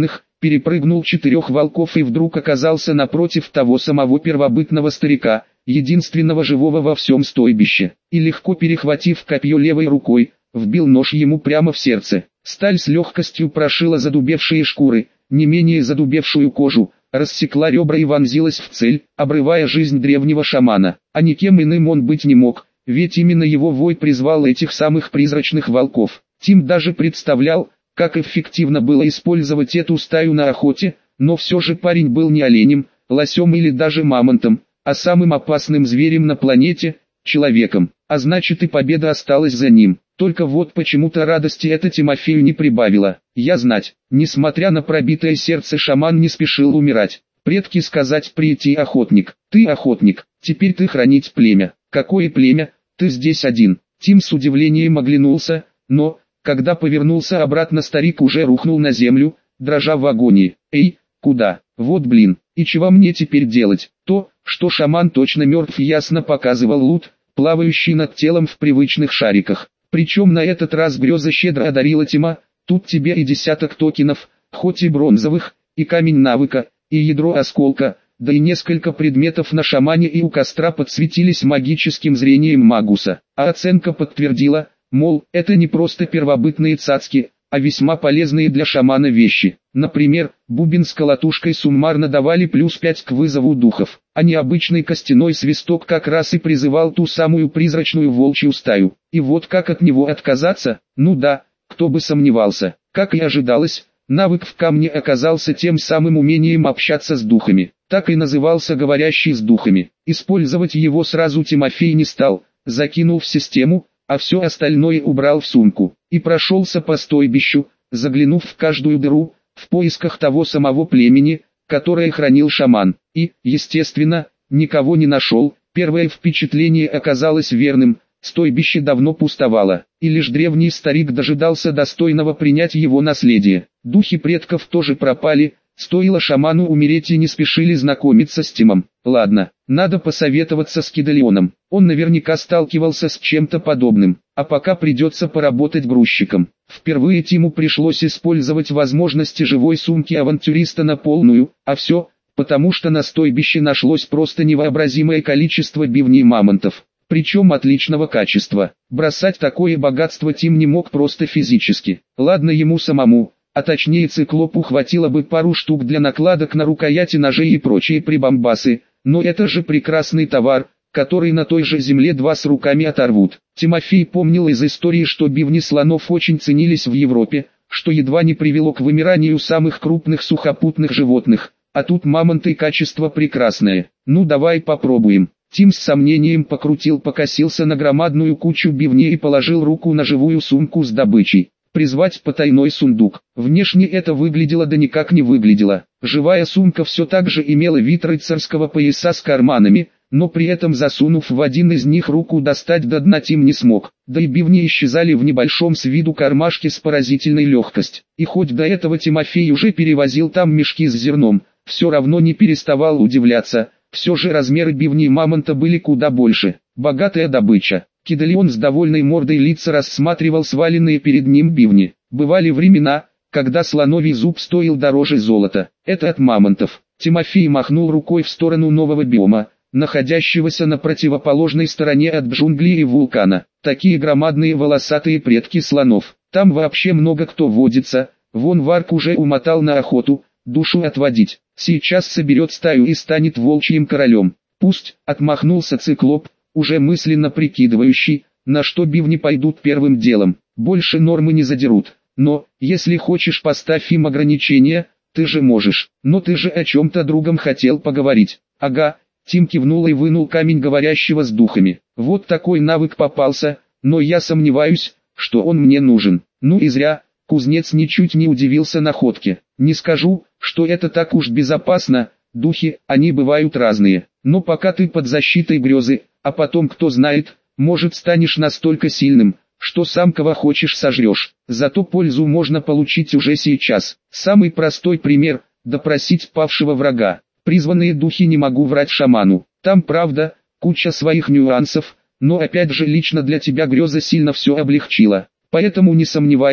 перепрыгнул 4 волков и вдруг оказался напротив того самого первобытного старика, единственного живого во всем стойбище, и легко перехватив копье левой рукой, вбил нож ему прямо в сердце. Сталь с легкостью прошила задубевшие шкуры, не менее задубевшую кожу, рассекла ребра и вонзилась в цель, обрывая жизнь древнего шамана. А никем иным он быть не мог, ведь именно его вой призвал этих самых призрачных волков. Тим даже представлял, как эффективно было использовать эту стаю на охоте, но все же парень был не оленем, лосем или даже мамонтом, а самым опасным зверем на планете – человеком, а значит и победа осталась за ним. Только вот почему-то радости это Тимофею не прибавило. Я знать, несмотря на пробитое сердце, шаман не спешил умирать. Предки сказать прийти охотник, ты охотник, теперь ты хранить племя. Какое племя, ты здесь один. Тим с удивлением оглянулся, но, когда повернулся обратно, старик уже рухнул на землю, дрожа в агонии. Эй, куда? Вот блин, и чего мне теперь делать? То, что шаман точно мертв, ясно показывал лут, плавающий над телом в привычных шариках. Причем на этот раз греза щедро одарила Тима, тут тебе и десяток токенов, хоть и бронзовых, и камень навыка, и ядро осколка, да и несколько предметов на шамане и у костра подсветились магическим зрением Магуса. А оценка подтвердила, мол, это не просто первобытные цацки, а весьма полезные для шамана вещи. Например, бубен с колотушкой суммарно давали +5 к вызову духов, а необычный костяной свисток как раз и призывал ту самую призрачную волчью стаю. И вот как от него отказаться? Ну да, кто бы сомневался. Как и ожидалось, навык в камне оказался тем самым умением общаться с духами. Так и назывался говорящий с духами. Использовать его сразу Тимофей не стал, закинул в систему, а все остальное убрал в сумку, и прошелся по стойбищу, заглянув в каждую дыру, в поисках того самого племени, которое хранил шаман, и, естественно, никого не нашел. Первое впечатление оказалось верным, стойбище давно пустовало, и лишь древний старик дожидался достойного принять его наследие. Духи предков тоже пропали, стоило шаману умереть, и не спешили знакомиться с Тимом. Ладно, надо посоветоваться с Кидалионом, он наверняка сталкивался с чем-то подобным, а пока придется поработать грузчиком. Впервые Тиму пришлось использовать возможности живой сумки авантюриста на полную, а все, потому что на стойбище нашлось просто невообразимое количество бивней мамонтов, причем отличного качества. Бросать такое богатство Тим не мог просто физически. Ладно ему самому, а точнее циклопу хватило бы пару штук для накладок на рукояти ножей и прочие прибамбасы, но это же прекрасный товар, который на той же земле два с руками оторвут. Тимофей помнил из истории, что бивни слонов очень ценились в Европе, что едва не привело к вымиранию самых крупных сухопутных животных, а тут мамонты, качество прекрасное. Ну давай попробуем. Тим с сомнением покосился на громадную кучу бивней и положил руку на живую сумку с добычей. Призвать потайной сундук. Внешне это выглядело, да никак не выглядело. Живая сумка все так же имела вид рыцарского пояса с карманами, но при этом, засунув в один из них руку, достать до дна Тим не смог. Да и бивни исчезали в небольшом с виду кармашке с поразительной легкостью. И хоть до этого Тимофей уже перевозил там мешки с зерном, все равно не переставал удивляться. Все же размеры бивней мамонта были куда больше. Богатая добыча. Кидалион с довольной мордой лица рассматривал сваленные перед ним бивни. Бывали времена, когда слоновий зуб стоил дороже золота. Это от мамонтов. Тимофей махнул рукой в сторону нового биома, находящегося на противоположной стороне от джунглей и вулкана. Такие громадные волосатые предки слонов. Там вообще много кто водится. Вон Варк уже умотал на охоту, душу отводить. Сейчас соберет стаю и станет волчьим королем. Пусть, отмахнулся циклоп, уже мысленно прикидывающий, на что бивни пойдут первым делом. Больше нормы не задерут. Но, если хочешь, поставь им ограничения, ты же можешь. Но ты же о чем-то другом хотел поговорить. Ага, Тим кивнул и вынул камень говорящего с духами. Вот такой навык попался, но я сомневаюсь, что он мне нужен. Ну и зря, кузнец ничуть не удивился находке. Не скажу, что это так уж безопасно, духи, они бывают разные. Но пока ты под защитой грезы, а потом кто знает, может станешь настолько сильным, что сам кого хочешь сожрешь. Зато пользу можно получить уже сейчас. Самый простой пример – допросить павшего врага. Призванные духи, не могу врать шаману. Там правда, куча своих нюансов, но опять же лично для тебя греза сильно все облегчила. Поэтому не сомневайся,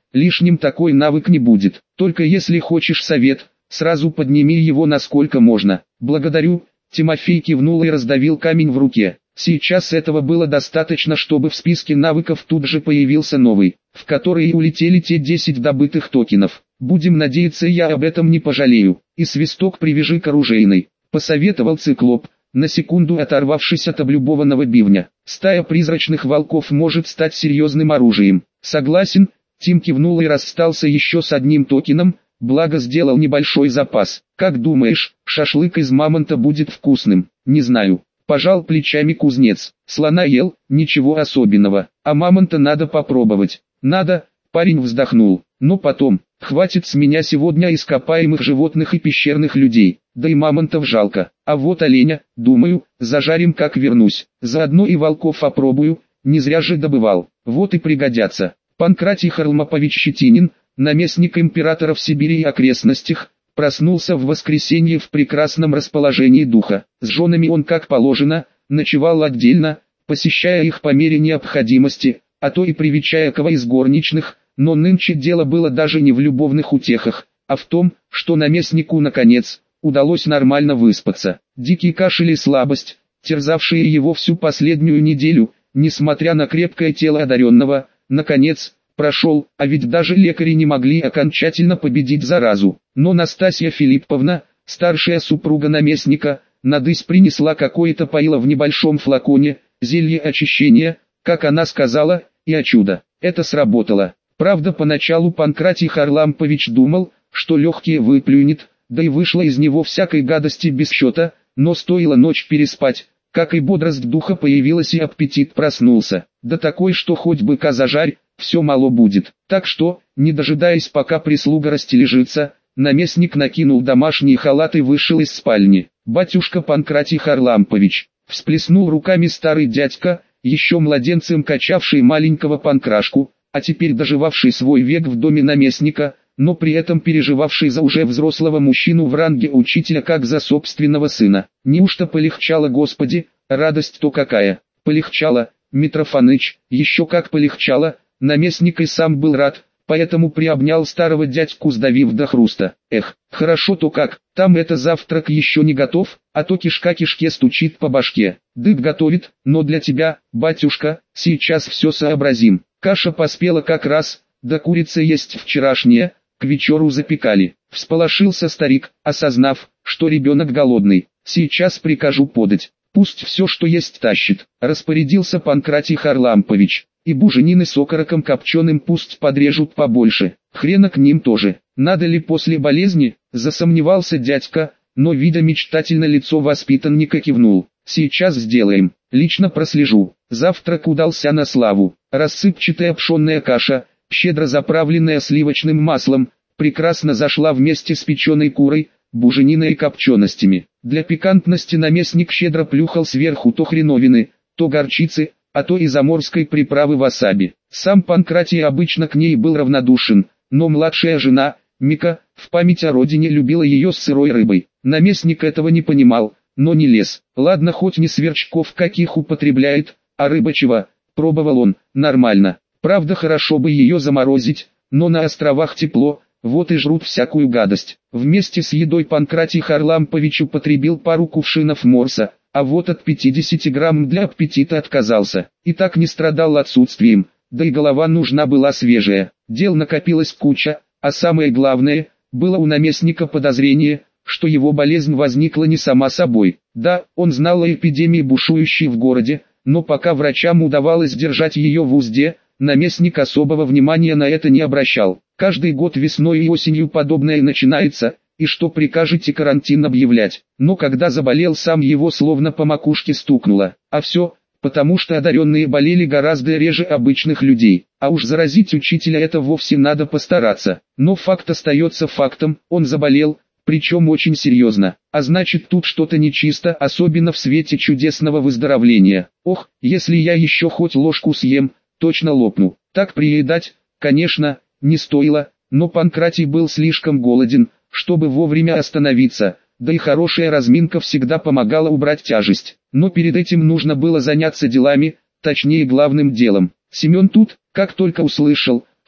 лишним такой навык не будет. Только если хочешь совет, сразу подними его насколько можно. Благодарю. Тимофей кивнул и раздавил камень в руке. Сейчас этого было достаточно, чтобы в списке навыков тут же появился новый, в который и улетели те 10 добытых токенов. Будем надеяться, я об этом не пожалею. И свисток привяжи к оружейной, посоветовал циклоп, на секунду оторвавшись от облюбованного бивня. Стая призрачных волков может стать серьезным оружием. Согласен, Тим кивнул и расстался еще с одним токеном, благо сделал небольшой запас. Как думаешь, шашлык из мамонта будет вкусным? Не знаю. Пожал плечами кузнец. Слона ел, ничего особенного. А мамонта надо попробовать. Надо, парень вздохнул. Но потом, хватит с меня сегодня ископаемых животных и пещерных людей. Да и мамонтов жалко. А вот оленя, думаю, зажарим как вернусь. Заодно и волков опробую, не зря же добывал. Вот и пригодятся. Панкратий Харлмапович Щетинин, наместник императора в Сибири и окрестностях, проснулся в воскресенье в прекрасном расположении духа. С женами он, как положено, ночевал отдельно, посещая их по мере необходимости, а то и привечая кого из горничных, но нынче дело было даже не в любовных утехах, а в том, что наместнику наконец удалось нормально выспаться. Дикий кашель и слабость, терзавшие его всю последнюю неделю, несмотря на крепкое тело одаренного, наконец прошел, а ведь даже лекари не могли окончательно победить заразу. Но Настасья Филипповна, старшая супруга наместника, надысь принесла какое-то пойло в небольшом флаконе, зелье очищения, как она сказала, и о чудо, это сработало. Правда, поначалу Панкратий Харлампович думал, что легкие выплюнет, да и вышло из него всякой гадости без счета, но стоило ночь переспать, как и бодрость духа появилась и аппетит проснулся. Да такой, что хоть быка зажарь, все мало будет. Так что, не дожидаясь пока прислуга растележится, наместник накинул домашний халат и вышел из спальни. «Батюшка Панкратий Харлампович», всплеснул руками старый дядька, еще младенцем качавший маленького Панкрашку, а теперь доживавший свой век в доме наместника, но при этом переживавший за уже взрослого мужчину в ранге учителя как за собственного сына. «Неужто полегчало, Господи, радость-то какая!» «Полегчало, Митрофаныч, еще как полегчало!» Наместник и сам был рад, поэтому приобнял старого дядьку, сдавив до хруста. «Эх, хорошо-то как, там это завтрак еще не готов, а то кишка кишке стучит по башке. Дык готовит, но для тебя, батюшка, сейчас все сообразим. Каша поспела как раз, да курица есть вчерашняя, к вечеру запекали». Всполошился старик, осознав, что ребенок голодный. «Сейчас прикажу подать, пусть все, что есть, тащит», распорядился Панкратий Харлампович. «И буженины с окороком копченым пусть подрежут побольше, хрена к ним тоже. Надо ли после болезни?» Засомневался дядька, но видя мечтательно лицо воспитанника кивнул. «Сейчас сделаем, лично прослежу». Завтрак удался на славу. Рассыпчатая пшенная каша, щедро заправленная сливочным маслом, прекрасно зашла вместе с печеной курой, бужениной и копченостями. Для пикантности наместник щедро плюхал сверху то хреновины, то горчицы, а то и заморской приправы васаби. Сам Панкратий обычно к ней был равнодушен, но младшая жена, Мика, в память о родине любила ее с сырой рыбой. Наместник этого не понимал, но не лез. Ладно, хоть не сверчков каких употребляет, а рыбачьего, пробовал он, нормально. Правда, хорошо бы ее заморозить, но на островах тепло, вот и жрут всякую гадость. Вместе с едой Панкратий Харлампович употребил пару кувшинов морса, а вот от 50 грамм для аппетита отказался. И так не страдал отсутствием, да и голова нужна была свежая. Дел накопилась куча, а самое главное, было у наместника подозрение, что его болезнь возникла не сама собой. Да, он знал о эпидемии, бушующей в городе, но пока врачам удавалось держать ее в узде, наместник особого внимания на это не обращал. Каждый год весной и осенью подобное начинается, и что прикажете карантин объявлять? Но когда заболел сам, его словно по макушке стукнуло. А все, потому что одаренные болели гораздо реже обычных людей. А уж заразить учителя это вовсе надо постараться. Но факт остается фактом, он заболел, причем очень серьезно. А значит, тут что-то нечисто, особенно в свете чудесного выздоровления. Ох, если я еще хоть ложку съем, точно лопну. Так приедать, конечно, не стоило, но Панкратий был слишком голоден, чтобы вовремя остановиться, да и хорошая разминка всегда помогала убрать тяжесть. Но перед этим нужно было заняться делами, точнее главным делом. Семен тут, как только услышал,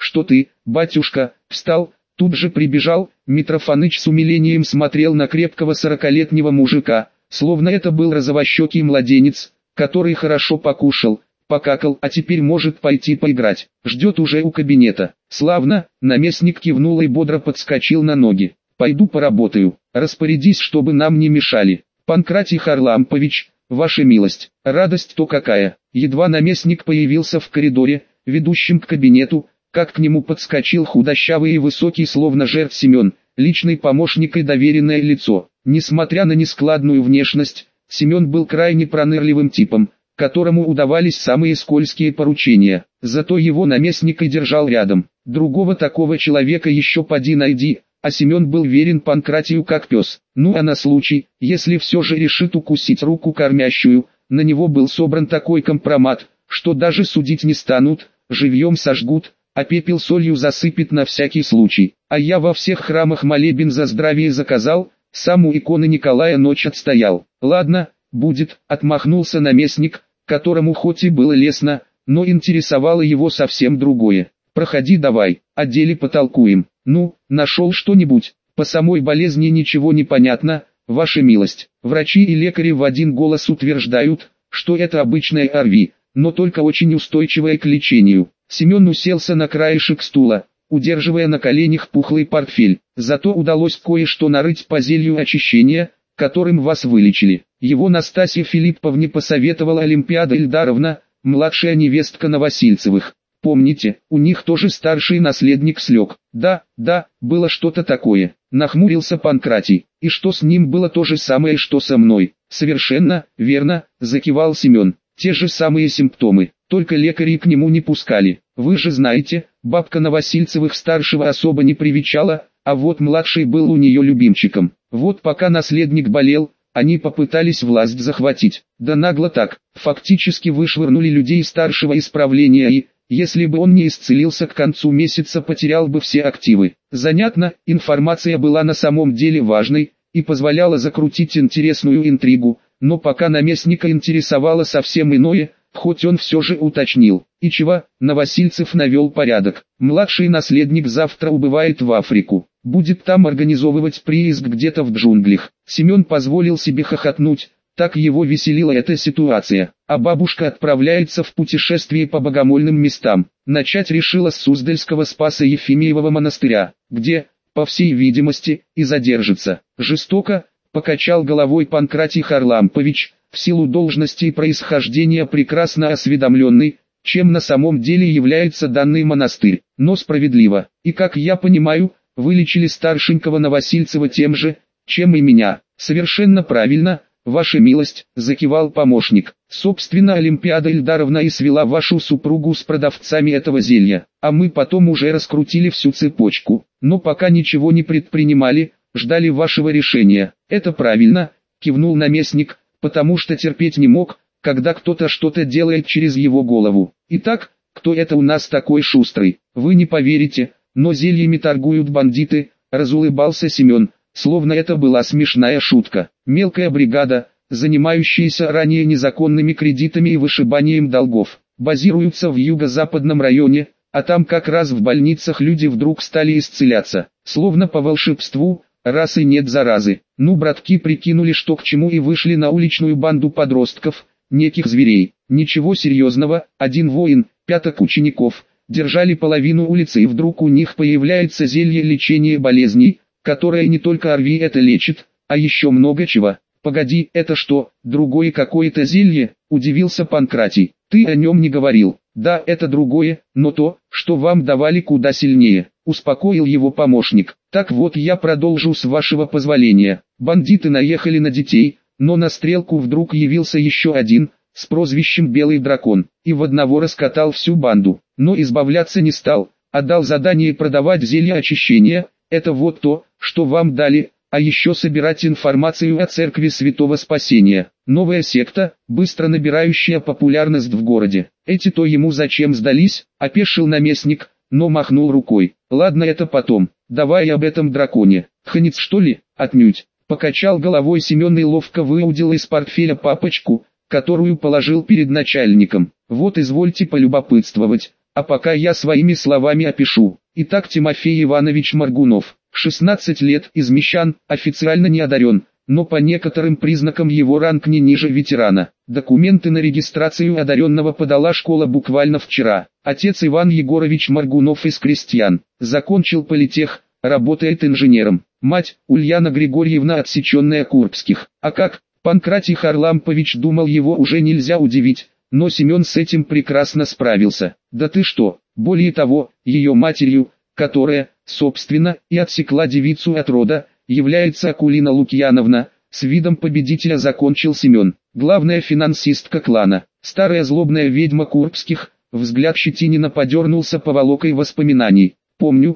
что ты, батюшка, встал, тут же прибежал. Митрофаныч с умилением смотрел на крепкого 40-летнего мужика, словно это был розовощекий младенец, который хорошо покушал, покакал, а теперь может пойти поиграть. Ждет уже у кабинета. Славно, наместник кивнул и бодро подскочил на ноги. Пойду поработаю. Распорядись, чтобы нам не мешали. Панкратий Харлампович, ваша милость. Радость-то какая. Едва наместник появился в коридоре, ведущем к кабинету, как к нему подскочил худощавый и высокий словно жертв Семен, личный помощник и доверенное лицо. Несмотря на нескладную внешность, Семен был крайне пронырливым типом, которому удавались самые скользкие поручения. Зато его наместник и держал рядом. Другого такого человека еще поди найди, а Семен был верен Панкратию как пес. Ну а на случай, если все же решит укусить руку кормящую, на него был собран такой компромат, что даже судить не станут, живьем сожгут, а пепел солью засыпет на всякий случай. А я во всех храмах молебен за здравие заказал, сам у иконы Николая ночь отстоял. Ладно, будет, отмахнулся наместник, которому хоть и было лестно, но интересовало его совсем другое. Проходи давай, о деле потолкуем. Ну, нашел что-нибудь? По самой болезни ничего не понятно, ваша милость. Врачи и лекари в один голос утверждают, что это обычная ОРВИ, но только очень устойчивая к лечению. Семен уселся на краешек стула, удерживая на коленях пухлый портфель. Зато удалось кое-что нарыть по зелью очищения, которым вас вылечили. Его Настасья Филипповне посоветовала Олимпиада Ильдаровна, младшая невестка Новосильцевых. Помните, у них тоже старший наследник слег. Да, было что-то такое. Нахмурился Панкратий. И что с ним было то же самое, что со мной? Совершенно, верно, закивал Семен. Те же самые симптомы, только лекари к нему не пускали. Вы же знаете, бабка Новосильцевых старшего особо не привечала, а вот младший был у нее любимчиком. Вот пока наследник болел, они попытались власть захватить. Да нагло так, фактически вышвырнули людей старшего исправления и, если бы он не исцелился к концу месяца, потерял бы все активы. Занятно, информация была на самом деле важной и позволяла закрутить интересную интригу, но пока наместника интересовало совсем иное, хоть он все же уточнил. И чего, Новосильцев навел порядок. Младший наследник завтра убывает в Африку. Будет там организовывать прииск где-то в джунглях. Семен позволил себе хохотнуть, так его веселила эта ситуация. А бабушка отправляется в путешествие по богомольным местам. Начать решила с Суздальского Спаса Ефимиевого монастыря, где, по всей видимости, и задержится. Жестоко, покачал головой Панкратий Харлампович, в силу должности и происхождения прекрасно осведомленный, чем на самом деле является данный монастырь, но справедливо. И как я понимаю, вылечили старшенького Новосильцева тем же, чем и меня. Совершенно правильно, ваша милость, закивал помощник. Собственно, Олимпиада Ильдаровна и свела вашу супругу с продавцами этого зелья, а мы потом уже раскрутили всю цепочку, но пока ничего не предпринимали, ждали вашего решения. Это правильно, кивнул наместник, потому что терпеть не мог, когда кто-то что-то делает через его голову. Итак, кто это у нас такой шустрый? Вы не поверите, но зельями торгуют бандиты, разулыбался Семен, словно это была смешная шутка. Мелкая бригада, занимающаяся ранее незаконными кредитами и вышибанием долгов, базируются в юго-западном районе, а там как раз в больницах люди вдруг стали исцеляться, словно по волшебству. Раз и нет заразы. Ну, братки прикинули, что к чему, и вышли на уличную банду подростков, неких зверей. Ничего серьезного, один воин, 5 учеников, держали половину улицы, и вдруг у них появляется зелье лечения болезней, которое не только ОРВИ это лечит, а еще много чего. Погоди, это что, другое какое-то зелье? Удивился Панкратий. Ты о нем не говорил. Да, это другое, но то, что вам давали, куда сильнее. Успокоил его помощник. Так вот, я продолжу с вашего позволения. Бандиты наехали на детей, но на стрелку вдруг явился еще один, с прозвищем Белый Дракон, и в одного раскатал всю банду. Но избавляться не стал, а дал задание продавать зелье очищения. Это вот то, что вам дали, а еще собирать информацию о церкви Святого Спасения. Новая секта, быстро набирающая популярность в городе. Эти-то ему зачем сдались, опешил наместник, но махнул рукой. Ладно, это потом, давай об этом драконе. Ханец что ли? Отнюдь. Покачал головой Семен и ловко выудил из портфеля папочку, которую положил перед начальником. Вот извольте полюбопытствовать, А пока я своими словами опишу. Итак, Тимофей Иванович Моргунов, 16 лет, из мещан, официально не одарен, но по некоторым признакам его ранг не ниже ветерана. Документы на регистрацию одаренного подала школа буквально вчера. Отец Иван Егорович Моргунов из крестьян, закончил политех, работает инженером. Мать, Ульяна Григорьевна, отсеченная Курбских. А как? Панкратий Харлампович думал, его уже нельзя удивить, но Семен с этим прекрасно справился. Да ты что, более того, ее матерью, которая, собственно, и отсекла девицу от рода, является Акулина Лукьяновна, с видом победителя закончил Семен. Главная финансистка клана, старая злобная ведьма Курбских. Взгляд Щетинина подернулся поволокой воспоминаний. Помню,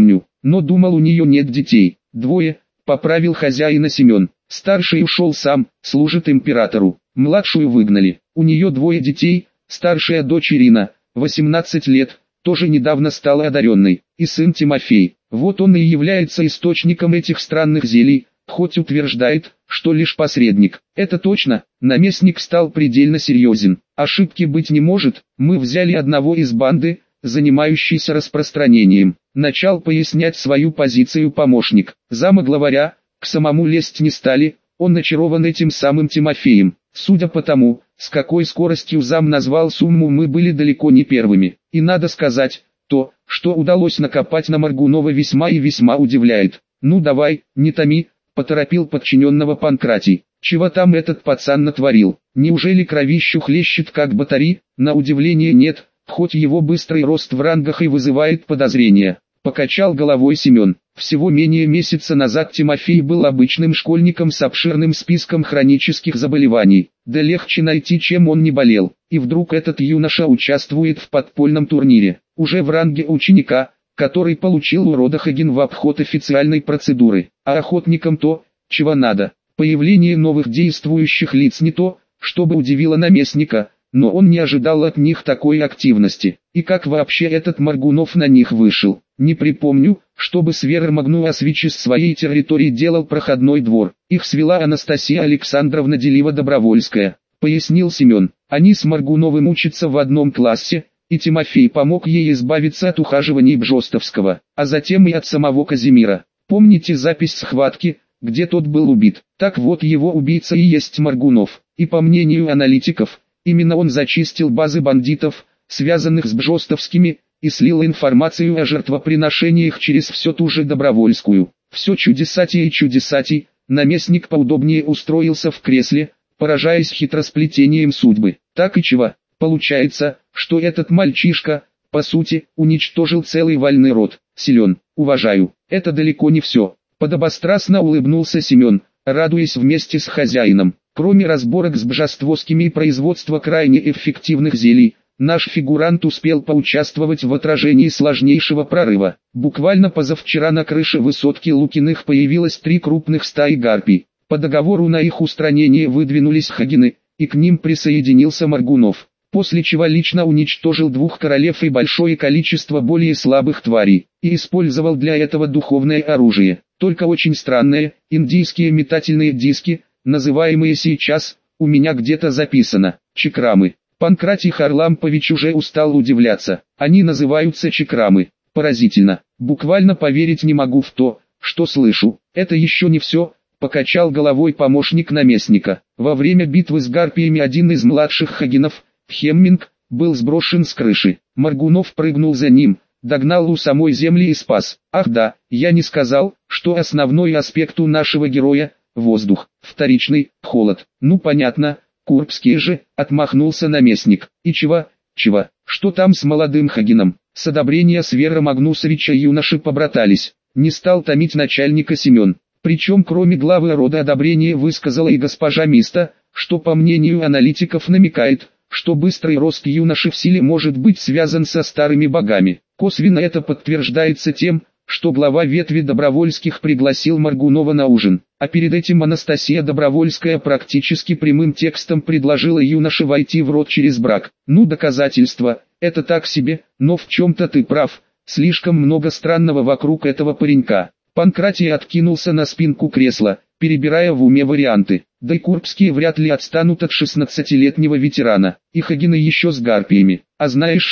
но думал, у нее нет детей. Двое, поправил хозяина Семен. Старший ушел сам, служит императору. Младшую выгнали. У нее двое детей, старшая дочь Ирина, 18 лет, тоже недавно стала одаренной, и сын Тимофей. Вот он и является источником этих странных зелий, хоть утверждает, что лишь посредник. Это точно, наместник стал предельно серьезен. Ошибки быть не может, мы взяли одного из банды, занимающийся распространением. Начал пояснять свою позицию помощник. Зама главаря, к самому лезть не стали, он очарован этим самым Тимофеем. Судя по тому, с какой скоростью зам назвал сумму, мы были далеко не первыми. И надо сказать, то, что удалось накопать на Моргунова, весьма и весьма удивляет. Ну давай, не томи, поторопил подчиненного Панкратий. Чего там этот пацан натворил? Неужели кровищу хлещет как батари? На удивление нет, хоть его быстрый рост в рангах и вызывает подозрения. Покачал головой Семен. Всего менее месяца назад Тимофей был обычным школьником с обширным списком хронических заболеваний. Да легче найти, чем он не болел. И вдруг этот юноша участвует в подпольном турнире. Уже в ранге ученика, который получил у рода Хаген в обход официальной процедуры. А охотникам то, чего надо. Появление новых действующих лиц не то, чтобы удивило наместника, но он не ожидал от них такой активности. И как вообще этот Моргунов на них вышел? Не припомню, чтобы Свера Магнуасвич с своей территории делал проходной двор. Их свела Анастасия Александровна Делива-Добровольская, пояснил Семен. Они с Моргуновым учатся в одном классе, и Тимофей помог ей избавиться от ухаживаний Бжостовского, а затем и от самого Казимира. Помните запись схватки, где тот был убит? Так вот, его убийца и есть Моргунов. И по мнению аналитиков, именно он зачистил базы бандитов, связанных с Бжостовскими, и слил информацию о жертвоприношениях через всю ту же Добровольскую. Все чудесатей и чудесатей, наместник поудобнее устроился в кресле, поражаясь хитросплетением судьбы. Так и чего? Получается, что этот мальчишка, по сути, уничтожил целый вольный род. Силен, уважаю. Это далеко не все. Подобострастно улыбнулся Семен, радуясь вместе с хозяином. Кроме разборок с божествовскими и производства крайне эффективных зелий, наш фигурант успел поучаствовать в отражении сложнейшего прорыва. Буквально позавчера на крыше высотки Лукиных появилось 3 крупных стаи гарпий. По договору на их устранение выдвинулись Хагены, и к ним присоединился Моргунов. После чего лично уничтожил 2 королев и большое количество более слабых тварей, и использовал для этого духовное оружие. Только очень странное, индийские метательные диски, называемые сейчас, у меня где-то записано, чакрамы. Панкратий Харлампович уже устал удивляться. Они называются чакрамы. Поразительно. Буквально поверить не могу в то, что слышу. Это еще не все, покачал головой помощник наместника. Во время битвы с гарпиями один из младших хагенов, Хемминг, был сброшен с крыши. Моргунов прыгнул за ним, догнал у самой земли и спас. Ах да, я не сказал, что основной аспект у нашего героя – воздух, вторичный – холод. Ну понятно, Курбские же, отмахнулся наместник. И чего, что там с молодым Хагеном? С одобрения Свера Магнусовича юноши побратались. Не стал томить начальника Семен. Причем кроме главы рода одобрение высказала и госпожа Миста, что по мнению аналитиков намекает, что быстрый рост юноши в силе может быть связан со старыми богами. Косвенно это подтверждается тем, что глава ветви Добровольских пригласил Моргунова на ужин, а перед этим Анастасия Добровольская практически прямым текстом предложила юноше войти в род через брак. Ну, доказательства, это так себе, но в чем-то ты прав, слишком много странного вокруг этого паренька. Панкратий откинулся на спинку кресла, перебирая в уме варианты. Да и Курбские вряд ли отстанут от 16-летнего ветерана. И Хагены еще с гарпиями. А знаешь что?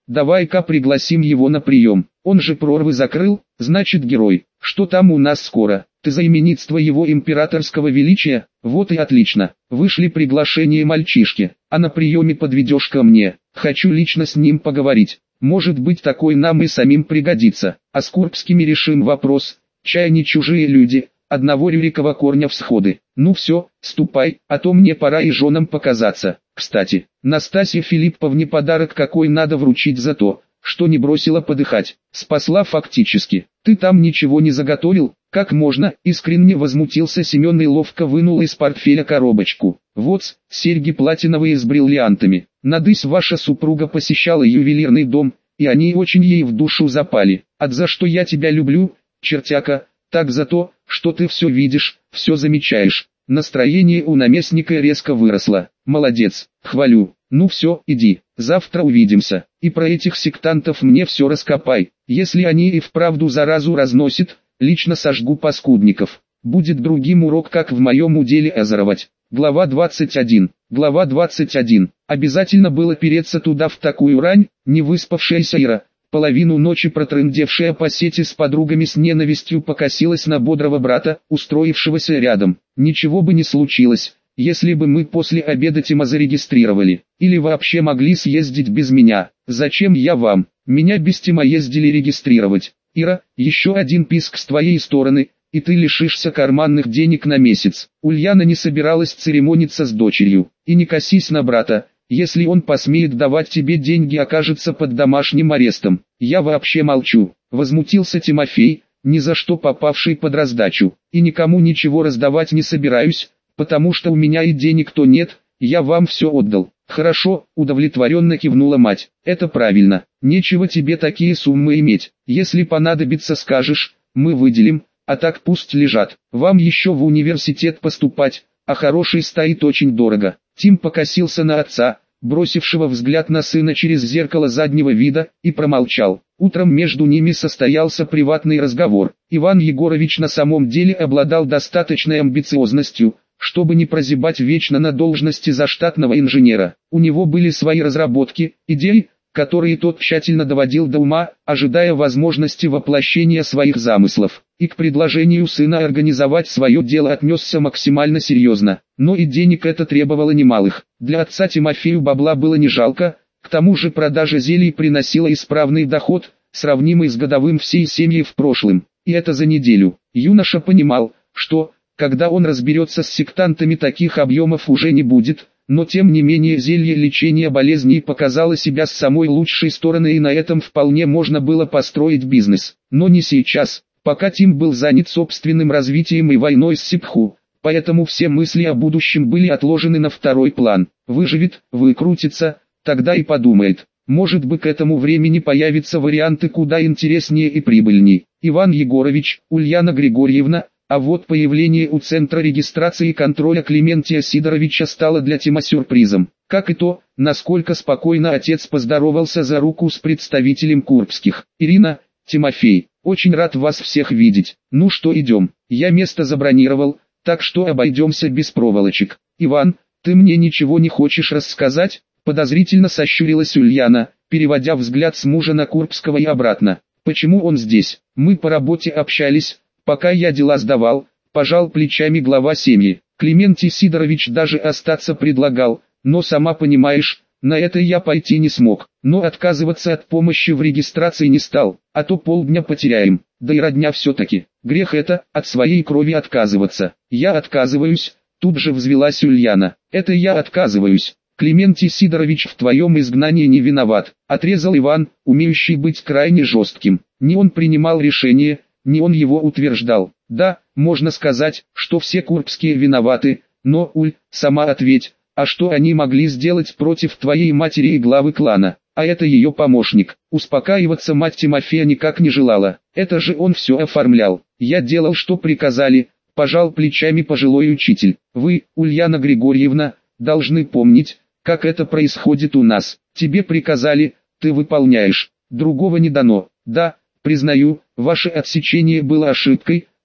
давай-ка пригласим его на прием. Он же прорвы закрыл, значит герой. Что там у нас скоро? Ты за именинство его императорского величия? Вот и отлично. Вышли приглашение мальчишки, а на приеме подведешь ко мне. Хочу лично с ним поговорить. Может быть, такой нам и самим пригодится. А с Курбскими решим вопрос. Чай не чужие люди, одного Рюрикова корня всходы. Ну все, ступай, а то мне пора и женам показаться. Кстати, Настасье Филипповне подарок какой надо вручить за то, что не бросила подыхать. Спасла фактически. Ты там ничего не заготовил? Как можно? Искренне возмутился Семен и ловко вынул из портфеля коробочку. Вот, серьги платиновые с бриллиантами. Надысь, ваша супруга посещала ювелирный дом, и они очень ей в душу запали. А за что я тебя люблю, чертяка? Так за то, что ты все видишь, все замечаешь. Настроение у наместника резко выросло. Молодец, хвалю. Ну все, иди, завтра увидимся. И про этих сектантов мне все раскопай. Если они и вправду заразу разносят, лично сожгу паскудников. Будет другим урок, как в моем уделе озоровать. Глава 21. Глава 21. Обязательно было переться туда в такую рань, не выспавшаяся Ира, половину ночи протрындевшая по сети с подругами, с ненавистью покосилась на бодрого брата, устроившегося рядом. Ничего бы не случилось, если бы мы после обеда Тима зарегистрировали, или вообще могли съездить без меня. Зачем я вам? Меня без Тима ездили регистрировать. Ира, еще один писк с твоей стороны, и ты лишишься карманных денег на месяц. Ульяна не собиралась церемониться с дочерью. И не косись на брата, если он посмеет давать тебе деньги, окажется под домашним арестом. Я вообще молчу. Возмутился Тимофей, ни за что попавший под раздачу. И никому ничего раздавать не собираюсь, потому что у меня и денег-то нет, я вам все отдал. Хорошо, удовлетворенно кивнула мать. Это правильно, нечего тебе такие суммы иметь. Если понадобится, скажешь, мы выделим, а так пусть лежат. Вам еще в университет поступать, а хороший стоит очень дорого. Тим покосился на отца, бросившего взгляд на сына через зеркало заднего вида, и промолчал. Утром между ними состоялся приватный разговор. Иван Егорович на самом деле обладал достаточной амбициозностью, чтобы не прозябать вечно на должности заштатного инженера. У него были свои разработки, идеи, которые тот тщательно доводил до ума, ожидая возможности воплощения своих замыслов. И к предложению сына организовать свое дело отнесся максимально серьезно. Но и денег это требовало немалых. Для отца Тимофею бабла было не жалко, к тому же продажа зелий приносила исправный доход, сравнимый с годовым всей семьи в прошлом. И это за неделю. Юноша понимал, что, когда он разберется с сектантами, таких объемов уже не будет, но тем не менее зелье лечения болезней показало себя с самой лучшей стороны, и на этом вполне можно было построить бизнес. Но не сейчас, пока Тим был занят собственным развитием и войной с Сипху, поэтому все мысли о будущем были отложены на второй план. Выживет, выкрутится, тогда и подумает. Может быть, к этому времени появятся варианты куда интереснее и прибыльней. Иван Егорович, Ульяна Григорьевна. А вот появление у Центра регистрации и контроля Клементия Сидоровича стало для Тима сюрпризом. Как и то, насколько спокойно отец поздоровался за руку с представителем Курбских. «Ирина, Тимофей, очень рад вас всех видеть. Ну что, идем, я место забронировал, так что обойдемся без проволочек. Иван, ты мне ничего не хочешь рассказать?» Подозрительно сощурилась Ульяна, переводя взгляд с мужа на Курбского и обратно. «Почему он здесь? Мы по работе общались. Пока я дела сдавал», пожал плечами глава семьи. Клементий Сидорович даже остаться предлагал, но сама понимаешь, на это я пойти не смог. Но отказываться от помощи в регистрации не стал, а то полдня потеряем. Да и родня все-таки. Грех это, от своей крови отказываться. Я отказываюсь, тут же взвилась Ульяна. Это я отказываюсь. Клементий Сидорович в твоем изгнании не виноват, отрезал Иван, умеющий быть крайне жестким. Не он принимал решение, не он его утверждал. Да, можно сказать, что все Курбские виноваты, но, Уль, сама ответь, а что они могли сделать против твоей матери и главы клана? А это ее помощник. Успокаиваться мать Тимофея никак не желала. Это же он все оформлял. Я делал, что приказали, пожал плечами пожилой учитель. Вы, Ульяна Григорьевна, должны помнить, как это происходит у нас. Тебе приказали, ты выполняешь. Другого не дано. Да, признаю, ваше отсечение было ошибкой,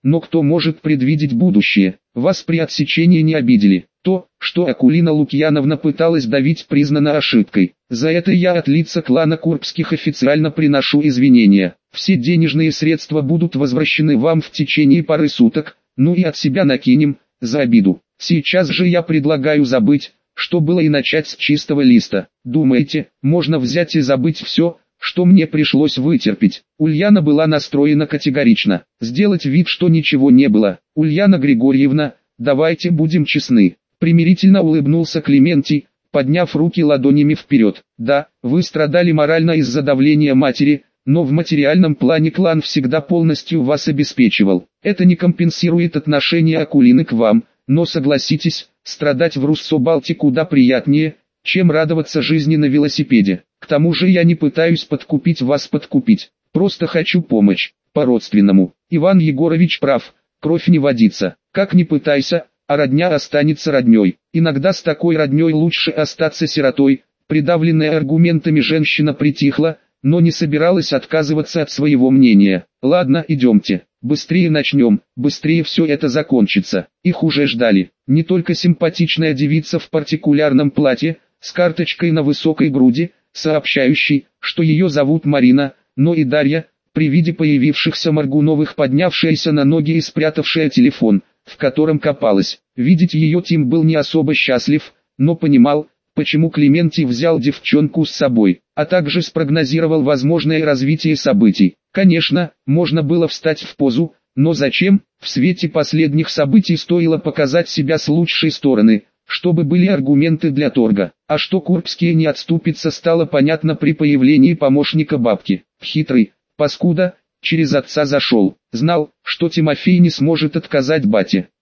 но кто может предвидеть будущее? Вас при отсечении не обидели. То, что Акулина Лукьяновна пыталась давить, признано ошибкой. За это я от лица клана Курбских официально приношу извинения. Все денежные средства будут возвращены вам в течение пары суток, ну и от себя накинем, за обиду. Сейчас же я предлагаю забыть, что было, и начать с чистого листа. Думаете, можно взять и забыть все, что мне пришлось вытерпеть? Ульяна была настроена категорично. Сделать вид, что ничего не было. Ульяна Григорьевна, давайте будем честны. Примирительно улыбнулся Клементий, подняв руки ладонями вперед. Да, вы страдали морально из-за давления матери, но в материальном плане клан всегда полностью вас обеспечивал. Это не компенсирует отношение Акулины к вам, но согласитесь, страдать в Руссо-Балте куда приятнее, чем радоваться жизни на велосипеде. К тому же я не пытаюсь подкупить вас, просто хочу помочь, по-родственному. Иван Егорович прав, кровь не водится. Как ни пытайся, а родня останется родней. Иногда с такой родней лучше остаться сиротой. Придавленная аргументами женщина притихла, но не собиралась отказываться от своего мнения. Ладно, идемте. Быстрее начнем, быстрее все это закончится. Их уже ждали. Не только симпатичная девица в партикулярном платье, с карточкой на высокой груди, сообщающей, что ее зовут Марина, но и Дарья, при виде появившихся Моргуновых поднявшаяся на ноги и спрятавшая телефон, в котором копалась. Видеть ее Тим был не особо счастлив, но понимал, почему Клементий взял девчонку с собой, а также спрогнозировал возможное развитие событий. Конечно, можно было встать в позу, но зачем? В свете последних событий стоило показать себя с лучшей стороны, чтобы были аргументы для торга. А что Курбские не отступятся, стало понятно при появлении помощника бабки. Хитрый, паскуда, через отца зашел, знал, что Тимофей не сможет отказать бате.